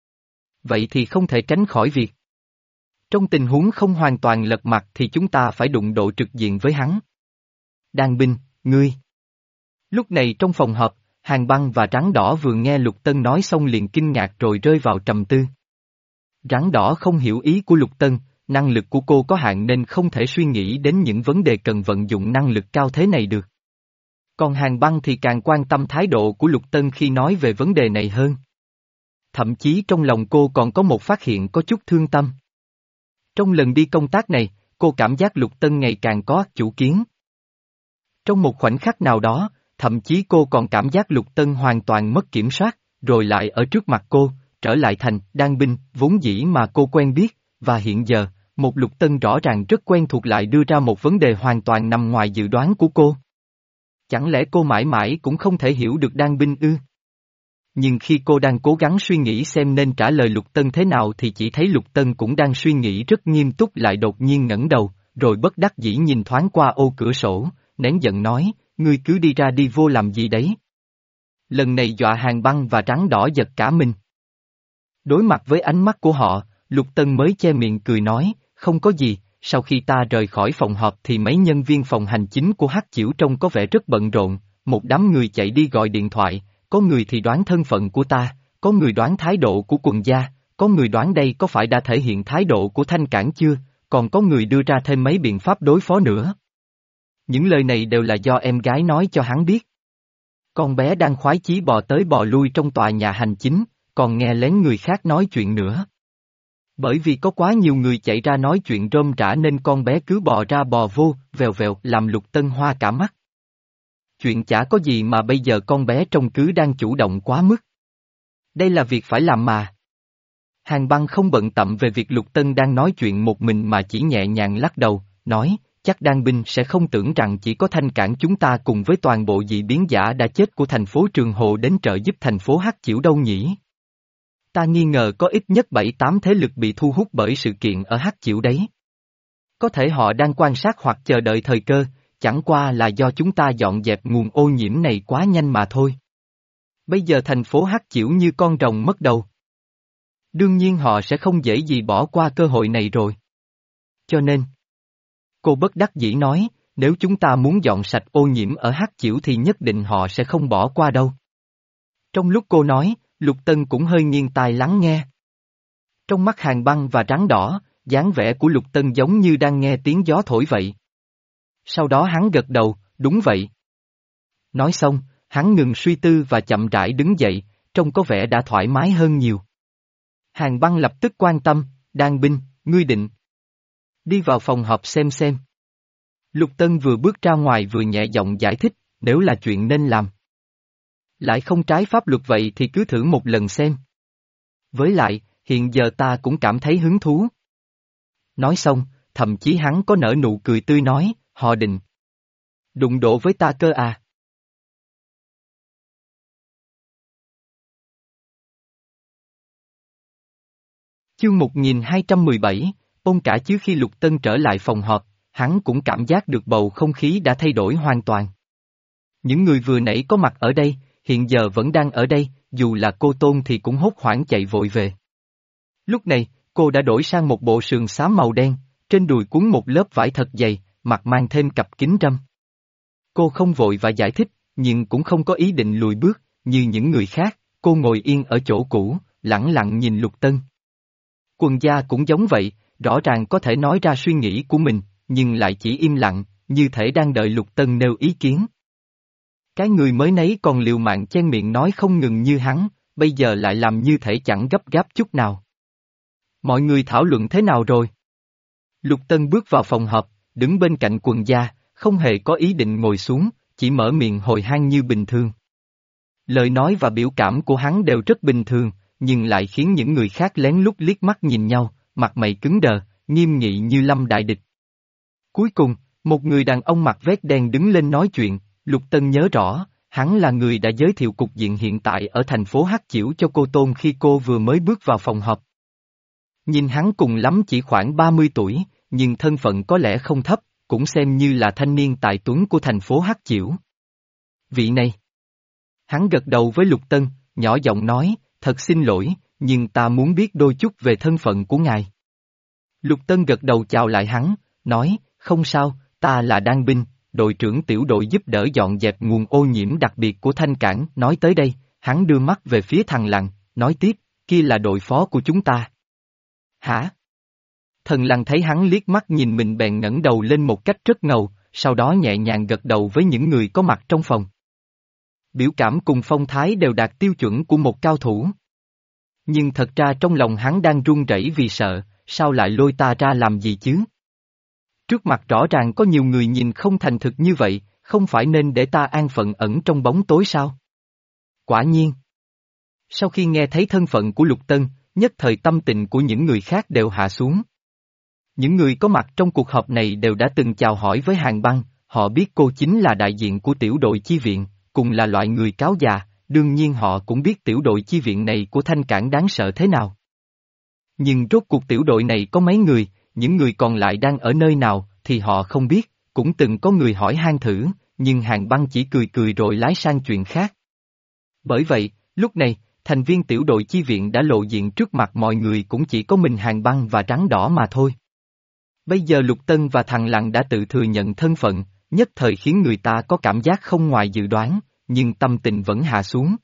Speaker 1: Vậy thì không thể tránh khỏi việc. Trong tình huống không hoàn toàn lật mặt thì chúng ta phải đụng độ trực diện với hắn. Đan binh, ngươi. Lúc này trong phòng họp, Hàng Băng và Rắn Đỏ vừa nghe Lục Tân nói xong liền kinh ngạc rồi rơi vào trầm tư. Rắn Đỏ không hiểu ý của Lục Tân, năng lực của cô có hạn nên không thể suy nghĩ đến những vấn đề cần vận dụng năng lực cao thế này được. Còn Hàng Băng thì càng quan tâm thái độ của Lục Tân khi nói về vấn đề này hơn. Thậm chí trong lòng cô còn có một phát hiện có chút thương tâm. Trong lần đi công tác này, cô cảm giác Lục Tân ngày càng có chủ kiến. Trong một khoảnh khắc nào đó, thậm chí cô còn cảm giác Lục Tân hoàn toàn mất kiểm soát, rồi lại ở trước mặt cô, trở lại thành đan binh, vốn dĩ mà cô quen biết, và hiện giờ, một Lục Tân rõ ràng rất quen thuộc lại đưa ra một vấn đề hoàn toàn nằm ngoài dự đoán của cô. Chẳng lẽ cô mãi mãi cũng không thể hiểu được đan binh ư? Nhưng khi cô đang cố gắng suy nghĩ xem nên trả lời Lục Tân thế nào thì chỉ thấy Lục Tân cũng đang suy nghĩ rất nghiêm túc lại đột nhiên ngẩng đầu, rồi bất đắc dĩ nhìn thoáng qua ô cửa sổ, nén giận nói, ngươi cứ đi ra đi vô làm gì đấy? Lần này dọa Hàng Băng và Rắn Đỏ giật cả mình. Đối mặt với ánh mắt của họ, Lục Tân mới che miệng cười nói, không có gì, sau khi ta rời khỏi phòng họp thì mấy nhân viên phòng hành chính của Hắc Chiểu trông có vẻ rất bận rộn, một đám người chạy đi gọi điện thoại, có người thì đoán thân phận của ta, có người đoán thái độ của quần gia, có người đoán đây có phải đã thể hiện thái độ của Thanh Cảng chưa, còn có người đưa ra thêm mấy biện pháp đối phó nữa. Những lời này đều là do em gái nói cho hắn biết. Con bé đang khoái chí bò tới bò lui trong tòa nhà hành chính, còn nghe lén người khác nói chuyện nữa. Bởi vì có quá nhiều người chạy ra nói chuyện rôm rả nên con bé cứ bò ra bò vô, vèo vèo làm Lục Tân hoa cả mắt. Chuyện chả có gì mà bây giờ con bé trông cứ đang chủ động quá mức. Đây là việc phải làm mà. Hàng Băng không bận tâm về việc Lục Tân đang nói chuyện một mình mà chỉ nhẹ nhàng lắc đầu, nói, chắc đan binh sẽ không tưởng rằng chỉ có Thanh Cảng chúng ta cùng với toàn bộ dị biến giả đã chết của thành phố Trường Hồ đến trợ giúp thành phố Hắc Chiểu đâu nhỉ. Ta nghi ngờ có ít nhất bảy tám thế lực bị thu hút bởi sự kiện ở Hắc Chiểu đấy. Có thể họ đang quan sát hoặc chờ đợi thời cơ, chẳng qua là do chúng ta dọn dẹp nguồn ô nhiễm này quá nhanh mà thôi. Bây giờ thành phố Hắc Chiểu như con rồng mất đầu. Đương nhiên họ sẽ không dễ gì bỏ qua cơ hội này rồi. Cho nên, Cô bất đắc dĩ nói, nếu chúng ta muốn dọn sạch ô nhiễm ở Hắc Chiểu thì nhất định họ sẽ không bỏ qua đâu. Trong lúc cô nói, Lục Tân cũng hơi nghiêng tai lắng nghe. Trong mắt Hàn Băng và Rắn Đỏ, dáng vẻ của Lục Tân giống như đang nghe tiếng gió thổi vậy. Sau đó hắn gật đầu, đúng vậy. Nói xong, hắn ngừng suy tư và chậm rãi đứng dậy, trông có vẻ đã thoải mái hơn nhiều. Hàn Băng lập tức quan tâm, Đan binh, ngươi định đi vào phòng họp xem xem. Lục Tân vừa bước ra ngoài vừa nhẹ giọng giải thích, nếu là chuyện nên làm. Lại không trái pháp luật vậy thì cứ thử một lần xem. Với lại, hiện giờ ta cũng cảm thấy hứng thú. Nói xong, thậm chí hắn có nở nụ cười tươi nói, họ định đụng độ với ta cơ à. Chương một nghìn hai trăm mười bảy, ôn cả chứ khi Lục Tân trở lại phòng họp, hắn cũng cảm giác được bầu không khí đã thay đổi hoàn toàn. Những người vừa nãy có mặt ở đây, hiện giờ vẫn đang ở đây, dù là cô Tôn thì cũng hốt hoảng chạy vội về. Lúc này, cô đã đổi sang một bộ sườn xám màu đen, trên đùi cuốn một lớp vải thật dày, mặt mang thêm cặp kính râm. Cô không vội và giải thích, nhưng cũng không có ý định lùi bước, như những người khác, cô ngồi yên ở chỗ cũ, lẳng lặng nhìn Lục Tân. Quần gia cũng giống vậy, rõ ràng có thể nói ra suy nghĩ của mình, nhưng lại chỉ im lặng, như thể đang đợi Lục Tân nêu ý kiến. Cái người mới nấy còn liều mạng chen miệng nói không ngừng như hắn, bây giờ lại làm như thể chẳng gấp gáp chút nào. Mọi người thảo luận thế nào rồi? Lục Tân bước vào phòng họp, đứng bên cạnh quần gia, không hề có ý định ngồi xuống, chỉ mở miệng hồi hang như bình thường. Lời nói và biểu cảm của hắn đều rất bình thường, nhưng lại khiến những người khác lén lút liếc mắt nhìn nhau, mặt mày cứng đờ, nghiêm nghị như lâm đại địch. Cuối cùng, một người đàn ông mặc vest đen đứng lên nói chuyện, Lục Tân nhớ rõ, hắn là người đã giới thiệu cục diện hiện tại ở thành phố Hắc Chiểu cho cô Tôn khi cô vừa mới bước vào phòng họp. Nhìn hắn cùng lắm chỉ khoảng ba mươi tuổi, nhưng thân phận có lẽ không thấp, cũng xem như là thanh niên tài tuấn của thành phố Hắc Chiểu. Vị này. Hắn gật đầu với Lục Tân, nhỏ giọng nói, thật xin lỗi, nhưng ta muốn biết đôi chút về thân phận của ngài. Lục Tân gật đầu chào lại hắn, nói, không sao, ta là Đan binh, đội trưởng tiểu đội giúp đỡ dọn dẹp nguồn ô nhiễm đặc biệt của Thanh Cảng. Nói tới đây, hắn đưa mắt về phía thằng Lằn, nói tiếp, kia là đội phó của chúng ta. Hả? Thần Lằn thấy hắn liếc mắt nhìn mình bèn ngẩng đầu lên một cách rất ngầu, sau đó nhẹ nhàng gật đầu với những người có mặt trong phòng. Biểu cảm cùng phong thái đều đạt tiêu chuẩn của một cao thủ. Nhưng thật ra trong lòng hắn đang run rẩy vì sợ, sao lại lôi ta ra làm gì chứ? Trước mặt rõ ràng có nhiều người nhìn không thành thực như vậy, không phải nên để ta an phận ẩn trong bóng tối sao? Quả nhiên. Sau khi nghe thấy thân phận của Lục Tân, nhất thời tâm tình của những người khác đều hạ xuống. Những người có mặt trong cuộc họp này đều đã từng chào hỏi với Hàn Băng, họ biết cô chính là đại diện của tiểu đội chi viện, cùng là loại người cáo già, đương nhiên họ cũng biết tiểu đội chi viện này của Thanh Cảng đáng sợ thế nào. Nhưng rốt cuộc tiểu đội này có mấy người, những người còn lại đang ở nơi nào thì họ không biết, cũng từng có người hỏi han thử, nhưng Hàn Băng chỉ cười cười rồi lái sang chuyện khác. Bởi vậy, lúc này, thành viên tiểu đội chi viện đã lộ diện trước mặt mọi người cũng chỉ có mình Hàn Băng và Rắn Đỏ mà thôi. Bây giờ Lục Tân và thằng Lằn đã tự thừa nhận thân phận, nhất thời khiến người ta có cảm giác không ngoài dự đoán, nhưng tâm tình vẫn hạ xuống.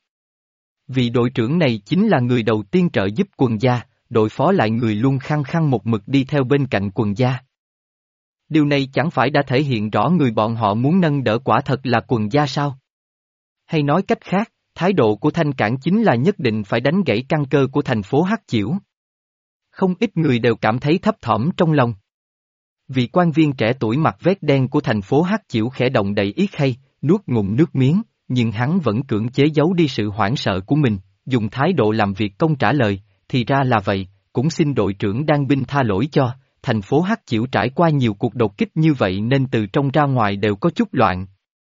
Speaker 1: Vì đội trưởng này chính là người đầu tiên trợ giúp quần gia, đội phó lại người luôn khăng khăng một mực đi theo bên cạnh quần gia. Điều này chẳng phải đã thể hiện rõ người bọn họ muốn nâng đỡ quả thật là quần gia sao? Hay nói cách khác, thái độ của Thanh Cảng chính là nhất định phải đánh gãy căn cơ của thành phố Hắc Chiểu. Không ít người đều cảm thấy thấp thỏm trong lòng. Vị quan viên trẻ tuổi mặc vest đen của thành phố Hắc Chiểu khẽ động đầy yết hay, nuốt ngụm nước miếng, nhưng hắn vẫn cưỡng chế giấu đi sự hoảng sợ của mình, dùng thái độ làm việc công trả lời, thì ra là vậy, cũng xin đội trưởng Đan binh tha lỗi cho, thành phố Hắc Chiểu trải qua nhiều cuộc đột kích như vậy nên từ trong ra ngoài đều có chút loạn.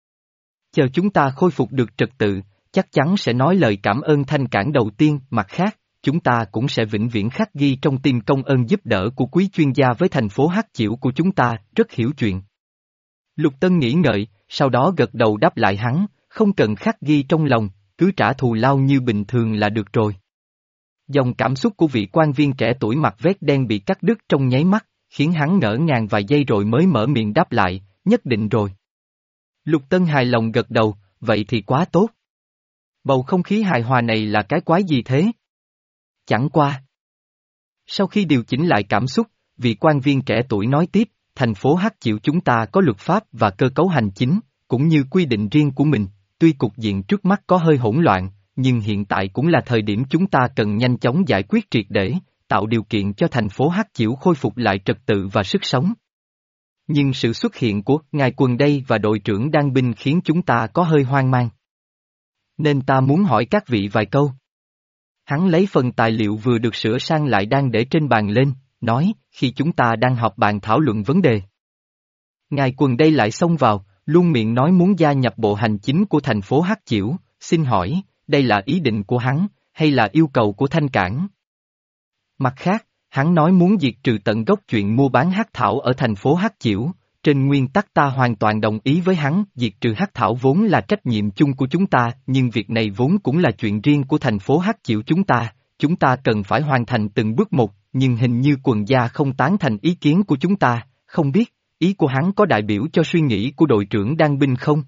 Speaker 1: Chờ chúng ta khôi phục được trật tự, chắc chắn sẽ nói lời cảm ơn Thanh Cảng đầu tiên, mặt khác, chúng ta cũng sẽ vĩnh viễn khắc ghi trong tim công ơn giúp đỡ của quý chuyên gia với thành phố Hắc Chiểu của chúng ta, rất hiểu chuyện. Lục Tân nghĩ ngợi, sau đó gật đầu đáp lại hắn, không cần khắc ghi trong lòng, cứ trả thù lao như bình thường là được rồi. Dòng cảm xúc của vị quan viên trẻ tuổi mặc vest đen bị cắt đứt trong nháy mắt, khiến hắn ngỡ ngàng vài giây rồi mới mở miệng đáp lại, nhất định rồi. Lục Tân hài lòng gật đầu, vậy thì quá tốt. Bầu không khí hài hòa này là cái quái gì thế? Chẳng qua. Sau khi điều chỉnh lại cảm xúc, vị quan viên trẻ tuổi nói tiếp, thành phố Hắc Chiểu chúng ta có luật pháp và cơ cấu hành chính, cũng như quy định riêng của mình, tuy cục diện trước mắt có hơi hỗn loạn, nhưng hiện tại cũng là thời điểm chúng ta cần nhanh chóng giải quyết triệt để, tạo điều kiện cho thành phố Hắc Chiểu khôi phục lại trật tự và sức sống. Nhưng sự xuất hiện của ngài Quần đây và đội trưởng Đan Binh khiến chúng ta có hơi hoang mang. Nên ta muốn hỏi các vị vài câu. Hắn lấy phần tài liệu vừa được sửa sang lại đang để trên bàn lên, nói, khi chúng ta đang họp bàn thảo luận vấn đề. Ngài Quần đây lại xông vào, luôn miệng nói muốn gia nhập bộ hành chính của thành phố Hắc Chiểu, xin hỏi, đây là ý định của hắn, hay là yêu cầu của Thanh Cảng? Mặt khác, hắn nói muốn diệt trừ tận gốc chuyện mua bán hắc thảo ở thành phố Hắc Chiểu, trên nguyên tắc ta hoàn toàn đồng ý với hắn, diệt trừ hắc thảo vốn là trách nhiệm chung của chúng ta, nhưng việc này vốn cũng là chuyện riêng của thành phố Hắc Chiểu chúng ta, chúng ta cần phải hoàn thành từng bước một, nhưng hình như Quần gia không tán thành ý kiến của chúng ta, không biết, ý của hắn có đại biểu cho suy nghĩ của đội trưởng Đan Binh không?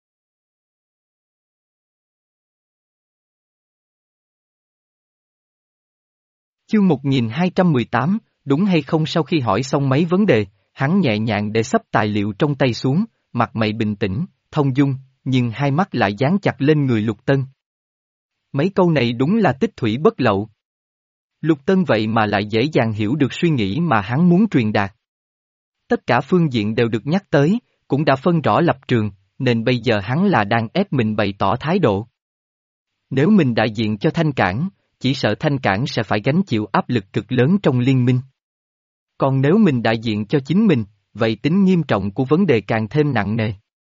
Speaker 1: Chương một nghìn hai trăm mười tám, đúng hay không? Sau khi hỏi xong mấy vấn đề, hắn nhẹ nhàng để sấp tài liệu trong tay xuống, mặt mày bình tĩnh, thông dung, nhưng hai mắt lại dán chặt lên người Lục Tân. Mấy câu này đúng là tích thủy bất lậu. Lục Tân vậy mà lại dễ dàng hiểu được suy nghĩ mà hắn muốn truyền đạt. Tất cả phương diện đều được nhắc tới, cũng đã phân rõ lập trường, nên bây giờ hắn là đang ép mình bày tỏ thái độ. Nếu mình đại diện cho Thanh Cảng, chỉ sợ Thanh Cảng sẽ phải gánh chịu áp lực cực lớn trong liên minh. Còn nếu mình đại diện cho chính mình, vậy tính nghiêm trọng của vấn đề càng thêm nặng nề.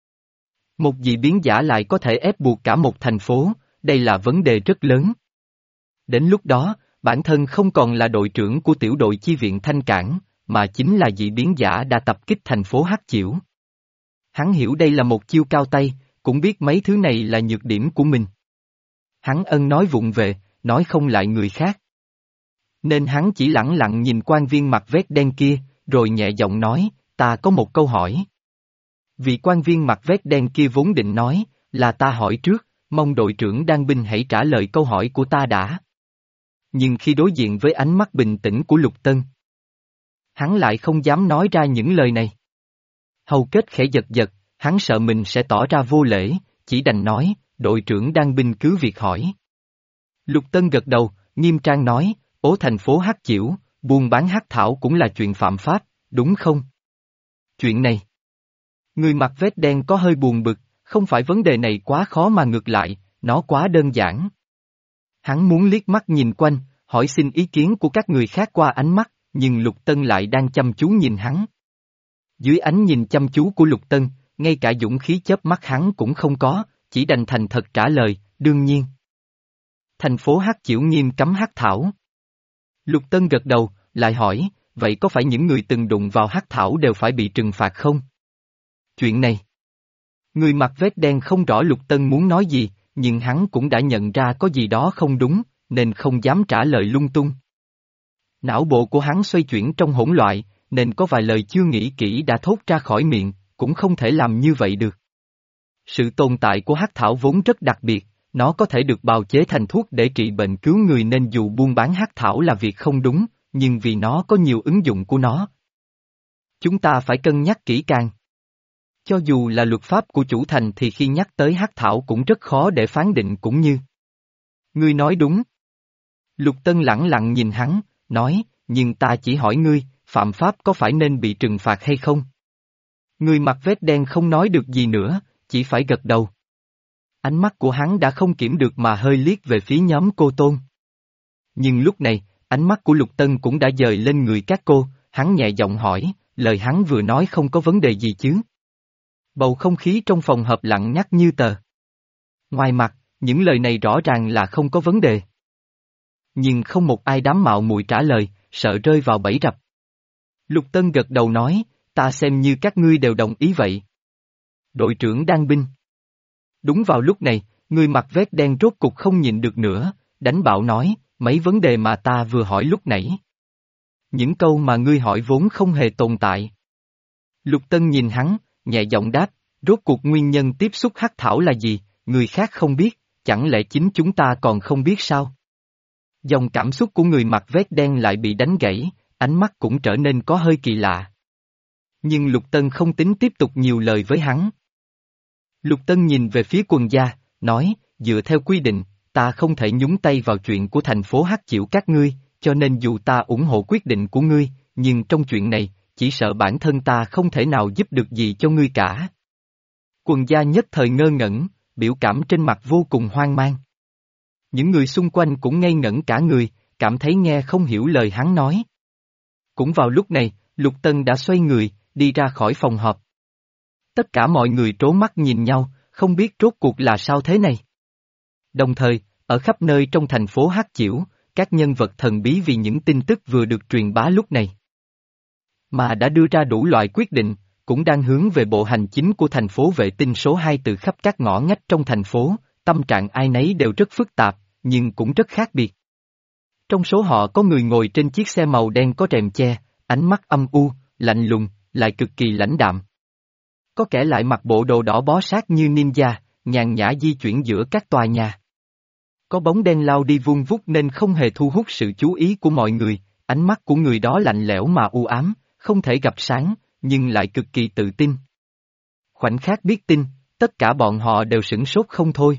Speaker 1: Một dị biến giả lại có thể ép buộc cả một thành phố, đây là vấn đề rất lớn. Đến lúc đó, bản thân không còn là đội trưởng của tiểu đội chi viện Thanh Cảng, mà chính là dị biến giả đã tập kích thành phố Hắc Chiểu. Hắn hiểu đây là một chiêu cao tay, cũng biết mấy thứ này là nhược điểm của mình. Hắn ân nói vụng về, nói không lại người khác. Nên hắn chỉ lẳng lặng nhìn quan viên mặt vét đen kia, rồi nhẹ giọng nói, ta có một câu hỏi. Vị quan viên mặt vét đen kia vốn định nói, là ta hỏi trước, mong đội trưởng Đan Binh hãy trả lời câu hỏi của ta đã. Nhưng khi đối diện với ánh mắt bình tĩnh của Lục Tân, hắn lại không dám nói ra những lời này. Hầu kết khẽ giật giật, hắn sợ mình sẽ tỏ ra vô lễ, chỉ đành nói, đội trưởng Đan Binh cứ việc hỏi. Lục Tân gật đầu, nghiêm trang nói, ố thành phố Hắc Chiểu, buôn bán hắc thảo cũng là chuyện phạm pháp, đúng không? Chuyện này. Người mặc vest đen có hơi buồn bực, không phải vấn đề này quá khó mà ngược lại, nó quá đơn giản. Hắn muốn liếc mắt nhìn quanh, hỏi xin ý kiến của các người khác qua ánh mắt, nhưng Lục Tân lại đang chăm chú nhìn hắn. Dưới ánh nhìn chăm chú của Lục Tân, ngay cả dũng khí chớp mắt hắn cũng không có, chỉ đành thành thật trả lời, đương nhiên. Thành phố Hắc Chiểu nghiêm cấm hắc thảo. Lục Tân gật đầu, lại hỏi, vậy có phải những người từng đụng vào hắc thảo đều phải bị trừng phạt không? Chuyện này. Người mặc vest đen không rõ Lục Tân muốn nói gì, nhưng hắn cũng đã nhận ra có gì đó không đúng, nên không dám trả lời lung tung. Não bộ của hắn xoay chuyển trong hỗn loạn, nên có vài lời chưa nghĩ kỹ đã thốt ra khỏi miệng, cũng không thể làm như vậy được. Sự tồn tại của hắc thảo vốn rất đặc biệt, nó có thể được bào chế thành thuốc để trị bệnh cứu người nên dù buôn bán hắc thảo là việc không đúng, nhưng vì nó có nhiều ứng dụng của nó. Chúng ta phải cân nhắc kỹ càng. Cho dù là luật pháp của chủ thành thì khi nhắc tới hắc thảo cũng rất khó để phán định cũng như. Ngươi nói đúng. Lục Tân lẳng lặng nhìn hắn, nói, nhưng ta chỉ hỏi ngươi, phạm pháp có phải nên bị trừng phạt hay không? Người mặc vest đen không nói được gì nữa, chỉ phải gật đầu. Ánh mắt của hắn đã không kiểm được mà hơi liếc về phía nhóm cô Tôn. Nhưng lúc này, ánh mắt của Lục Tân cũng đã dời lên người các cô, hắn nhẹ giọng hỏi, lời hắn vừa nói không có vấn đề gì chứ? Bầu không khí trong phòng họp lặng ngắt như tờ. Ngoài mặt, những lời này rõ ràng là không có vấn đề. Nhưng không một ai dám mạo muội trả lời, sợ rơi vào bẫy rập. Lục Tân gật đầu nói, ta xem như các ngươi đều đồng ý vậy. Đội trưởng Đan Binh. Đúng vào lúc này, người mặc vest đen rốt cục không nhịn được nữa, đánh bạo nói, mấy vấn đề mà ta vừa hỏi lúc nãy. Những câu mà ngươi hỏi vốn không hề tồn tại. Lục Tân nhìn hắn, nhẹ giọng đáp, rốt cuộc nguyên nhân tiếp xúc hắc thảo là gì, người khác không biết, chẳng lẽ chính chúng ta còn không biết sao? Dòng cảm xúc của người mặc vest đen lại bị đánh gãy, ánh mắt cũng trở nên có hơi kỳ lạ. Nhưng Lục Tân không tính tiếp tục nhiều lời với hắn. Lục Tân nhìn về phía Quần gia, nói, dựa theo quy định, ta không thể nhúng tay vào chuyện của thành phố Hắc Chiểu các ngươi, cho nên dù ta ủng hộ quyết định của ngươi, nhưng trong chuyện này, chỉ sợ bản thân ta không thể nào giúp được gì cho ngươi cả. Quần gia nhất thời ngơ ngẩn, biểu cảm trên mặt vô cùng hoang mang. Những người xung quanh cũng ngây ngẩn cả người, cảm thấy nghe không hiểu lời hắn nói. Cũng vào lúc này, Lục Tân đã xoay người, đi ra khỏi phòng họp. Tất cả mọi người trố mắt nhìn nhau, không biết rốt cuộc là sao thế này. Đồng thời, ở khắp nơi trong thành phố Hắc Chiểu, các nhân vật thần bí vì những tin tức vừa được truyền bá lúc này, mà đã đưa ra đủ loại quyết định, cũng đang hướng về bộ hành chính của thành phố vệ tinh số hai từ khắp các ngõ ngách trong thành phố, tâm trạng ai nấy đều rất phức tạp, nhưng cũng rất khác biệt. Trong số họ có người ngồi trên chiếc xe màu đen có rèm che, ánh mắt âm u, lạnh lùng, lại cực kỳ lãnh đạm. Có kẻ lại mặc bộ đồ đỏ bó sát như ninja, nhàn nhã di chuyển giữa các tòa nhà. Có bóng đen lao đi vun vút nên không hề thu hút sự chú ý của mọi người, ánh mắt của người đó lạnh lẽo mà u ám, không thể gặp sáng, nhưng lại cực kỳ tự tin. Khoảnh khắc biết tin, tất cả bọn họ đều sửng sốt không thôi.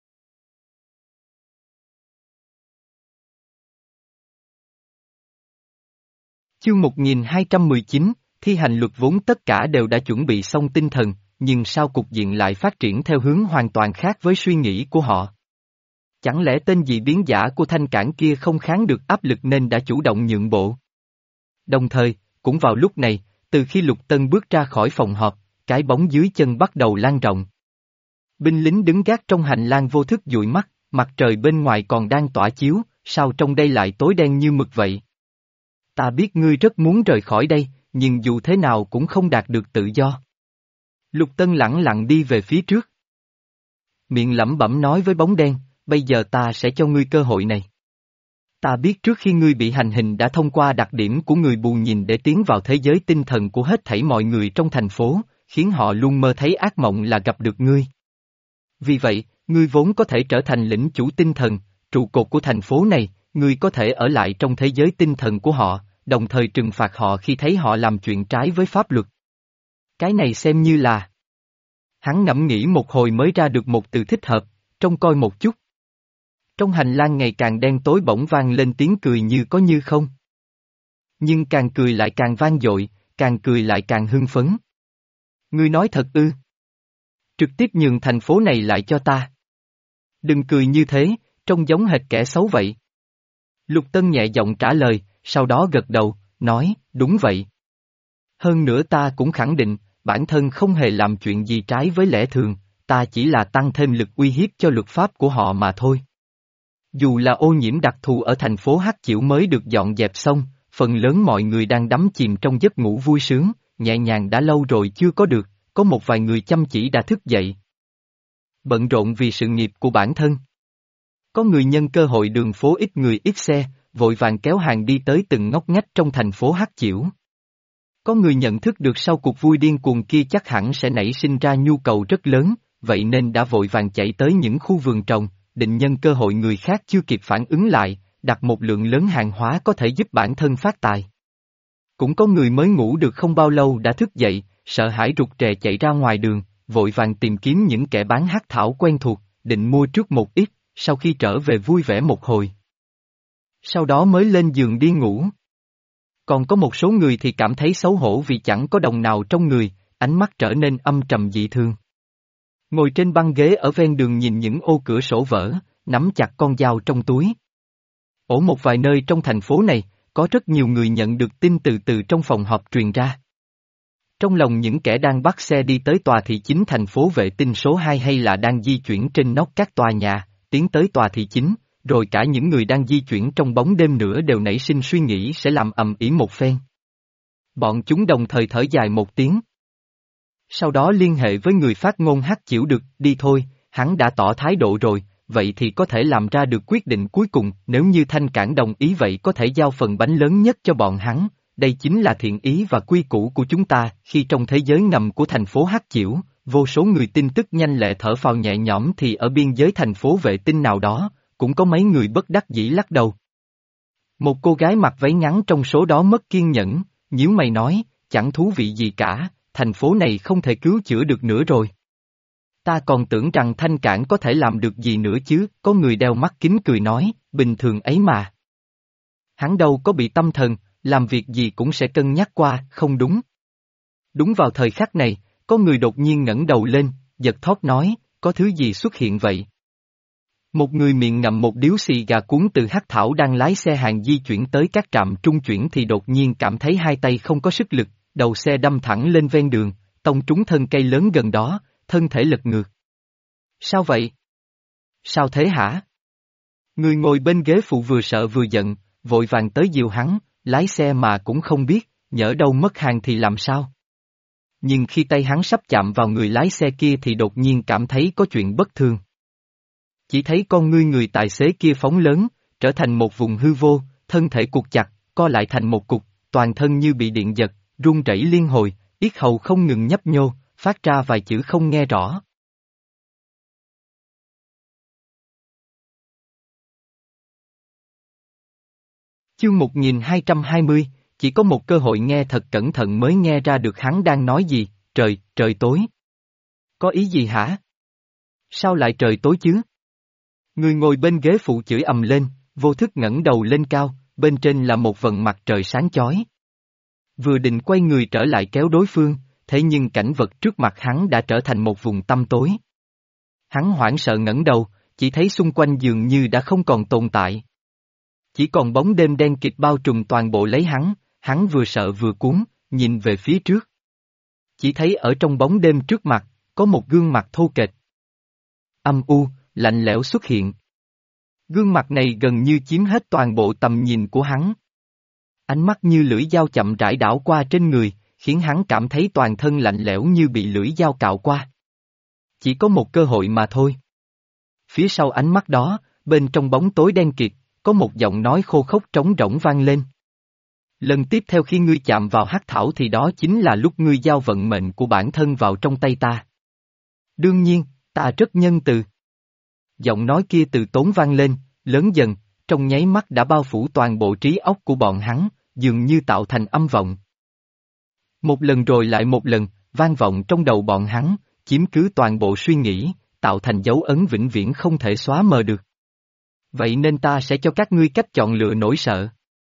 Speaker 1: Chương một nghìn hai trăm mười chín, thi hành luật vốn tất cả đều đã chuẩn bị xong tinh thần, nhưng sao cục diện lại phát triển theo hướng hoàn toàn khác với suy nghĩ của họ? Chẳng lẽ tên dị biến giả của Thanh Cảng kia không kháng được áp lực nên đã chủ động nhượng bộ? Đồng thời, cũng vào lúc này, từ khi Lục Tân bước ra khỏi phòng họp, cái bóng dưới chân bắt đầu lan rộng. Binh lính đứng gác trong hành lang vô thức dụi mắt, mặt trời bên ngoài còn đang tỏa chiếu, sao trong đây lại tối đen như mực vậy? Ta biết ngươi rất muốn rời khỏi đây, nhưng dù thế nào cũng không đạt được tự do. Lục Tân lẳng lặng đi về phía trước. Miệng lẩm bẩm nói với bóng đen, bây giờ ta sẽ cho ngươi cơ hội này. Ta biết trước khi ngươi bị hành hình đã thông qua đặc điểm của người bù nhìn để tiến vào thế giới tinh thần của hết thảy mọi người trong thành phố, khiến họ luôn mơ thấy ác mộng là gặp được ngươi. Vì vậy, ngươi vốn có thể trở thành lĩnh chủ tinh thần, trụ cột của thành phố này, ngươi có thể ở lại trong thế giới tinh thần của họ, đồng thời trừng phạt họ khi thấy họ làm chuyện trái với pháp luật. Cái này xem như là... Hắn ngẫm nghĩ một hồi mới ra được một từ thích hợp, trông coi một chút. Trong hành lang ngày càng đen tối bỗng vang lên tiếng cười như có như không. Nhưng càng cười lại càng vang dội, càng cười lại càng hưng phấn. Ngươi nói thật ư? Trực tiếp nhường thành phố này lại cho ta. Đừng cười như thế, trông giống hệt kẻ xấu vậy. Lục Tân nhẹ giọng trả lời, sau đó gật đầu, nói, đúng vậy. Hơn nữa ta cũng khẳng định, bản thân không hề làm chuyện gì trái với lẽ thường, ta chỉ là tăng thêm lực uy hiếp cho luật pháp của họ mà thôi. Dù là ô nhiễm đặc thù ở thành phố Hắc Chiểu mới được dọn dẹp xong, phần lớn mọi người đang đắm chìm trong giấc ngủ vui sướng, nhẹ nhàng đã lâu rồi chưa có được, có một vài người chăm chỉ đã thức dậy. Bận rộn vì sự nghiệp của bản thân. Có người nhân cơ hội đường phố ít người ít xe, vội vàng kéo hàng đi tới từng ngóc ngách trong thành phố Hắc Chiểu. Có người nhận thức được sau cuộc vui điên cuồng kia chắc hẳn sẽ nảy sinh ra nhu cầu rất lớn, vậy nên đã vội vàng chạy tới những khu vườn trồng, định nhân cơ hội người khác chưa kịp phản ứng lại, đặt một lượng lớn hàng hóa có thể giúp bản thân phát tài. Cũng có người mới ngủ được không bao lâu đã thức dậy, sợ hãi rụt rè chạy ra ngoài đường, vội vàng tìm kiếm những kẻ bán hắc thảo quen thuộc, định mua trước một ít, sau khi trở về vui vẻ một hồi. Sau đó mới lên giường đi ngủ. Còn có một số người thì cảm thấy xấu hổ vì chẳng có đồng nào trong người, ánh mắt trở nên âm trầm dị thường. Ngồi trên băng ghế ở ven đường nhìn những ô cửa sổ vỡ, nắm chặt con dao trong túi. Ở một vài nơi trong thành phố này, có rất nhiều người nhận được tin từ từ trong phòng họp truyền ra. Trong lòng những kẻ đang bắt xe đi tới tòa thị chính thành phố vệ tinh số hai hay là đang di chuyển trên nóc các tòa nhà, tiến tới tòa thị chính, rồi cả những người đang di chuyển trong bóng đêm nữa đều nảy sinh suy nghĩ sẽ làm ầm ĩ một phen. Bọn chúng đồng thời thở dài một tiếng. Sau đó liên hệ với người phát ngôn Hắc Chiểu được, đi thôi, hắn đã tỏ thái độ rồi, vậy thì có thể làm ra được quyết định cuối cùng, nếu như Thanh Cảng đồng ý vậy có thể giao phần bánh lớn nhất cho bọn hắn, đây chính là thiện ý và quy củ của chúng ta, khi trong thế giới ngầm của thành phố Hắc Chiểu, vô số người tin tức nhanh lẹ thở phào nhẹ nhõm thì ở biên giới thành phố vệ tinh nào đó, cũng có mấy người bất đắc dĩ lắc đầu. Một cô gái mặc váy ngắn trong số đó mất kiên nhẫn, nhíu mày nói, chẳng thú vị gì cả, thành phố này không thể cứu chữa được nữa rồi. Ta còn tưởng rằng Thanh Cảng có thể làm được gì nữa chứ, có người đeo mắt kính cười nói, bình thường ấy mà. Hắn đâu có bị tâm thần, làm việc gì cũng sẽ cân nhắc qua, không đúng. Đúng vào thời khắc này, có người đột nhiên ngẩng đầu lên, giật thót nói, có thứ gì xuất hiện vậy? Một người miệng ngậm một điếu xì gà cuốn từ hắc thảo đang lái xe hàng di chuyển tới các trạm trung chuyển thì đột nhiên cảm thấy hai tay không có sức lực, đầu xe đâm thẳng lên ven đường, tông trúng thân cây lớn gần đó, thân thể lật ngược. Sao vậy? Sao thế hả? Người ngồi bên ghế phụ vừa sợ vừa giận, vội vàng tới dìu hắn, lái xe mà cũng không biết, nhỡ đâu mất hàng thì làm sao? Nhưng khi tay hắn sắp chạm vào người lái xe kia thì đột nhiên cảm thấy có chuyện bất thường. Chỉ thấy con ngươi người tài xế kia phóng lớn, trở thành một vùng hư vô, thân thể cuột chặt, co lại thành một cục, toàn thân như bị điện giật, run rẩy liên hồi, yết hầu không ngừng nhấp nhô, phát ra vài chữ không nghe rõ. Chương một nghìn hai trăm hai mươi, chỉ có một cơ hội nghe thật cẩn thận mới nghe ra được hắn đang nói gì, trời, trời tối. Có ý gì hả? Sao lại trời tối chứ? Người ngồi bên ghế phụ chửi ầm lên, vô thức ngẩng đầu lên cao, bên trên là một vầng mặt trời sáng chói. Vừa định quay người trở lại kéo đối phương, thế nhưng cảnh vật trước mặt hắn đã trở thành một vùng tăm tối. Hắn hoảng sợ ngẩng đầu, chỉ thấy xung quanh dường như đã không còn tồn tại. Chỉ còn bóng đêm đen kịt bao trùm toàn bộ lấy hắn, hắn vừa sợ vừa cuốn, nhìn về phía trước. Chỉ thấy ở trong bóng đêm trước mặt, có một gương mặt thô kệch. Âm u, lạnh lẽo xuất hiện. Gương mặt này gần như chiếm hết toàn bộ tầm nhìn của hắn. Ánh mắt như lưỡi dao chậm rãi đảo qua trên người, khiến hắn cảm thấy toàn thân lạnh lẽo như bị lưỡi dao cạo qua. Chỉ có một cơ hội mà thôi. Phía sau ánh mắt đó, bên trong bóng tối đen kịt, có một giọng nói khô khốc trống rỗng vang lên. Lần tiếp theo khi ngươi chạm vào hắc thảo thì đó chính là lúc ngươi giao vận mệnh của bản thân vào trong tay ta. Đương nhiên, ta rất nhân từ. Giọng nói kia từ tốn vang lên, lớn dần, trong nháy mắt đã bao phủ toàn bộ trí óc của bọn hắn, dường như tạo thành âm vọng. Một lần rồi lại một lần, vang vọng trong đầu bọn hắn, chiếm cứ toàn bộ suy nghĩ, tạo thành dấu ấn vĩnh viễn không thể xóa mờ được. Vậy nên ta sẽ cho các ngươi cách chọn lựa nỗi sợ.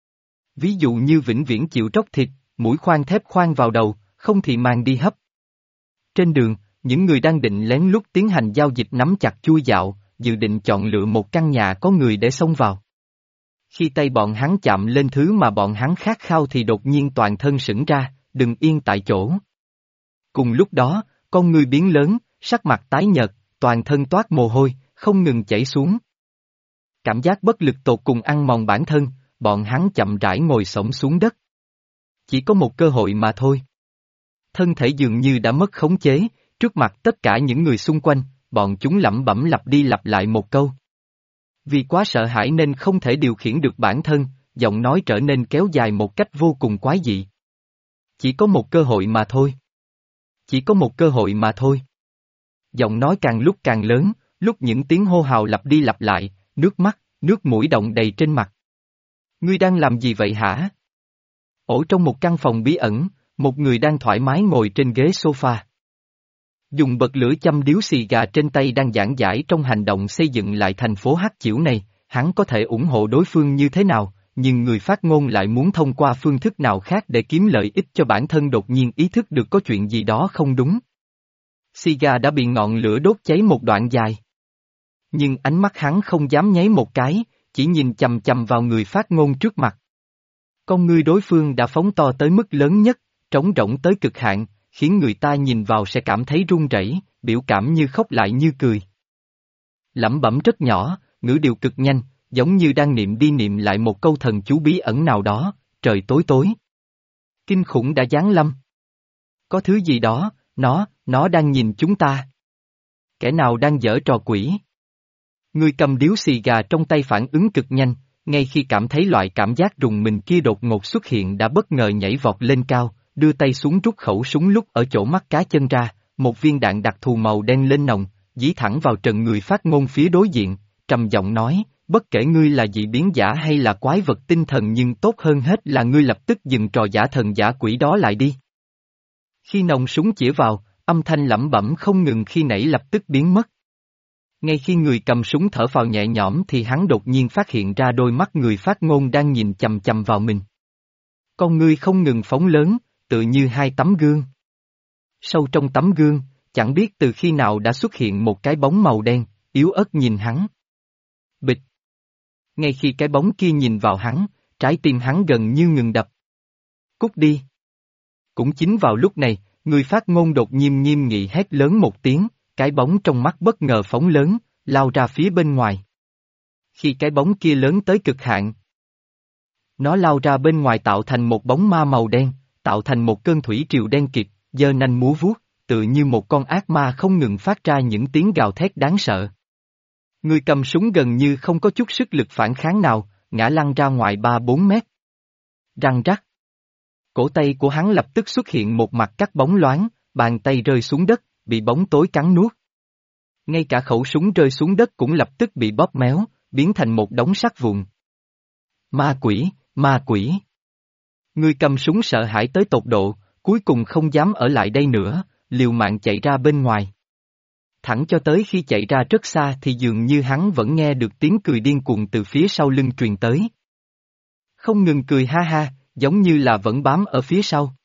Speaker 1: Ví dụ như vĩnh viễn chịu tróc thịt, mũi khoan thép khoan vào đầu, không thì mang đi hấp. Trên đường, những người đang định lén lút tiến hành giao dịch nắm chặt chui dạo, dự định chọn lựa một căn nhà có người để xông vào. Khi tay bọn hắn chạm lên thứ mà bọn hắn khát khao thì đột nhiên toàn thân sững ra, đừng yên tại chỗ. Cùng lúc đó, con người biến lớn, sắc mặt tái nhợt, toàn thân toát mồ hôi, không ngừng chảy xuống. Cảm giác bất lực tột cùng ăn mòn bản thân, bọn hắn chậm rãi ngồi xổm xuống đất. Chỉ có một cơ hội mà thôi. Thân thể dường như đã mất khống chế, trước mặt tất cả những người xung quanh, bọn chúng lẩm bẩm lặp đi lặp lại một câu. Vì quá sợ hãi nên không thể điều khiển được bản thân, giọng nói trở nên kéo dài một cách vô cùng quái dị. Chỉ có một cơ hội mà thôi. Chỉ có một cơ hội mà thôi. Giọng nói càng lúc càng lớn, lúc những tiếng hô hào lặp đi lặp lại, nước mắt, nước mũi đọng đầy trên mặt. Ngươi đang làm gì vậy hả? Ở trong một căn phòng bí ẩn, một người đang thoải mái ngồi trên ghế sofa. Dùng bật lửa châm điếu xì gà trên tay đang giảng giải trong hành động xây dựng lại thành phố Hắc Chiểu này, hắn có thể ủng hộ đối phương như thế nào, nhưng người phát ngôn lại muốn thông qua phương thức nào khác để kiếm lợi ích cho bản thân đột nhiên ý thức được có chuyện gì đó không đúng. Xì gà đã bị ngọn lửa đốt cháy một đoạn dài. Nhưng ánh mắt hắn không dám nháy một cái, chỉ nhìn chằm chằm vào người phát ngôn trước mặt. Con ngươi đối phương đã phóng to tới mức lớn nhất, trống rỗng tới cực hạn, khiến người ta nhìn vào sẽ cảm thấy run rẩy, biểu cảm như khóc lại như cười. Lẩm bẩm rất nhỏ, ngữ điệu cực nhanh, giống như đang niệm đi niệm lại một câu thần chú bí ẩn nào đó, trời tối tối. Kinh khủng đã giáng lâm. Có thứ gì đó, nó, nó đang nhìn chúng ta. Kẻ nào đang giở trò quỷ? Người cầm điếu xì gà trong tay phản ứng cực nhanh, ngay khi cảm thấy loại cảm giác rùng mình kia đột ngột xuất hiện đã bất ngờ nhảy vọt lên cao, đưa tay xuống rút khẩu súng lúc ở chỗ mắt cá chân ra, một viên đạn đặc thù màu đen lên nòng, dí thẳng vào trần người phát ngôn phía đối diện, trầm giọng nói, bất kể ngươi là dị biến giả hay là quái vật tinh thần nhưng tốt hơn hết là ngươi lập tức dừng trò giả thần giả quỷ đó lại đi. Khi nòng súng chĩa vào, âm thanh lẩm bẩm không ngừng khi nãy lập tức biến mất. Ngay khi người cầm súng thở phào nhẹ nhõm thì hắn đột nhiên phát hiện ra đôi mắt người phát ngôn đang nhìn chằm chằm vào mình. Con ngươi không ngừng phóng lớn, tự như hai tấm gương. Sâu trong tấm gương, chẳng biết từ khi nào đã xuất hiện một cái bóng màu đen, yếu ớt nhìn hắn. Bịch. Ngay khi cái bóng kia nhìn vào hắn, trái tim hắn gần như ngừng đập. Cút đi. Cũng chính vào lúc này, người phát ngôn đột nhiên nghiêm nghị hét lớn một tiếng, cái bóng trong mắt bất ngờ phóng lớn, lao ra phía bên ngoài. Khi cái bóng kia lớn tới cực hạn, nó lao ra bên ngoài tạo thành một bóng ma màu đen, tạo thành một cơn thủy triều đen kịt, giơ nanh múa vuốt, tự như một con ác ma không ngừng phát ra những tiếng gào thét đáng sợ. Người cầm súng gần như không có chút sức lực phản kháng nào, ngã lăn ra ngoài ba bốn mét. Răng rắc. Cổ tay của hắn lập tức xuất hiện một mặt cắt bóng loáng, bàn tay rơi xuống đất, bị bóng tối cắn nuốt. Ngay cả khẩu súng rơi xuống đất cũng lập tức bị bóp méo, biến thành một đống sắt vụn. Ma quỷ, ma quỷ. Người cầm súng sợ hãi tới tột độ, cuối cùng không dám ở lại đây nữa, liều mạng chạy ra bên ngoài. Thẳng cho tới khi chạy ra rất xa thì dường như hắn vẫn nghe được tiếng cười điên cuồng từ phía sau lưng truyền tới. Không ngừng cười ha ha, giống như là vẫn bám ở phía sau.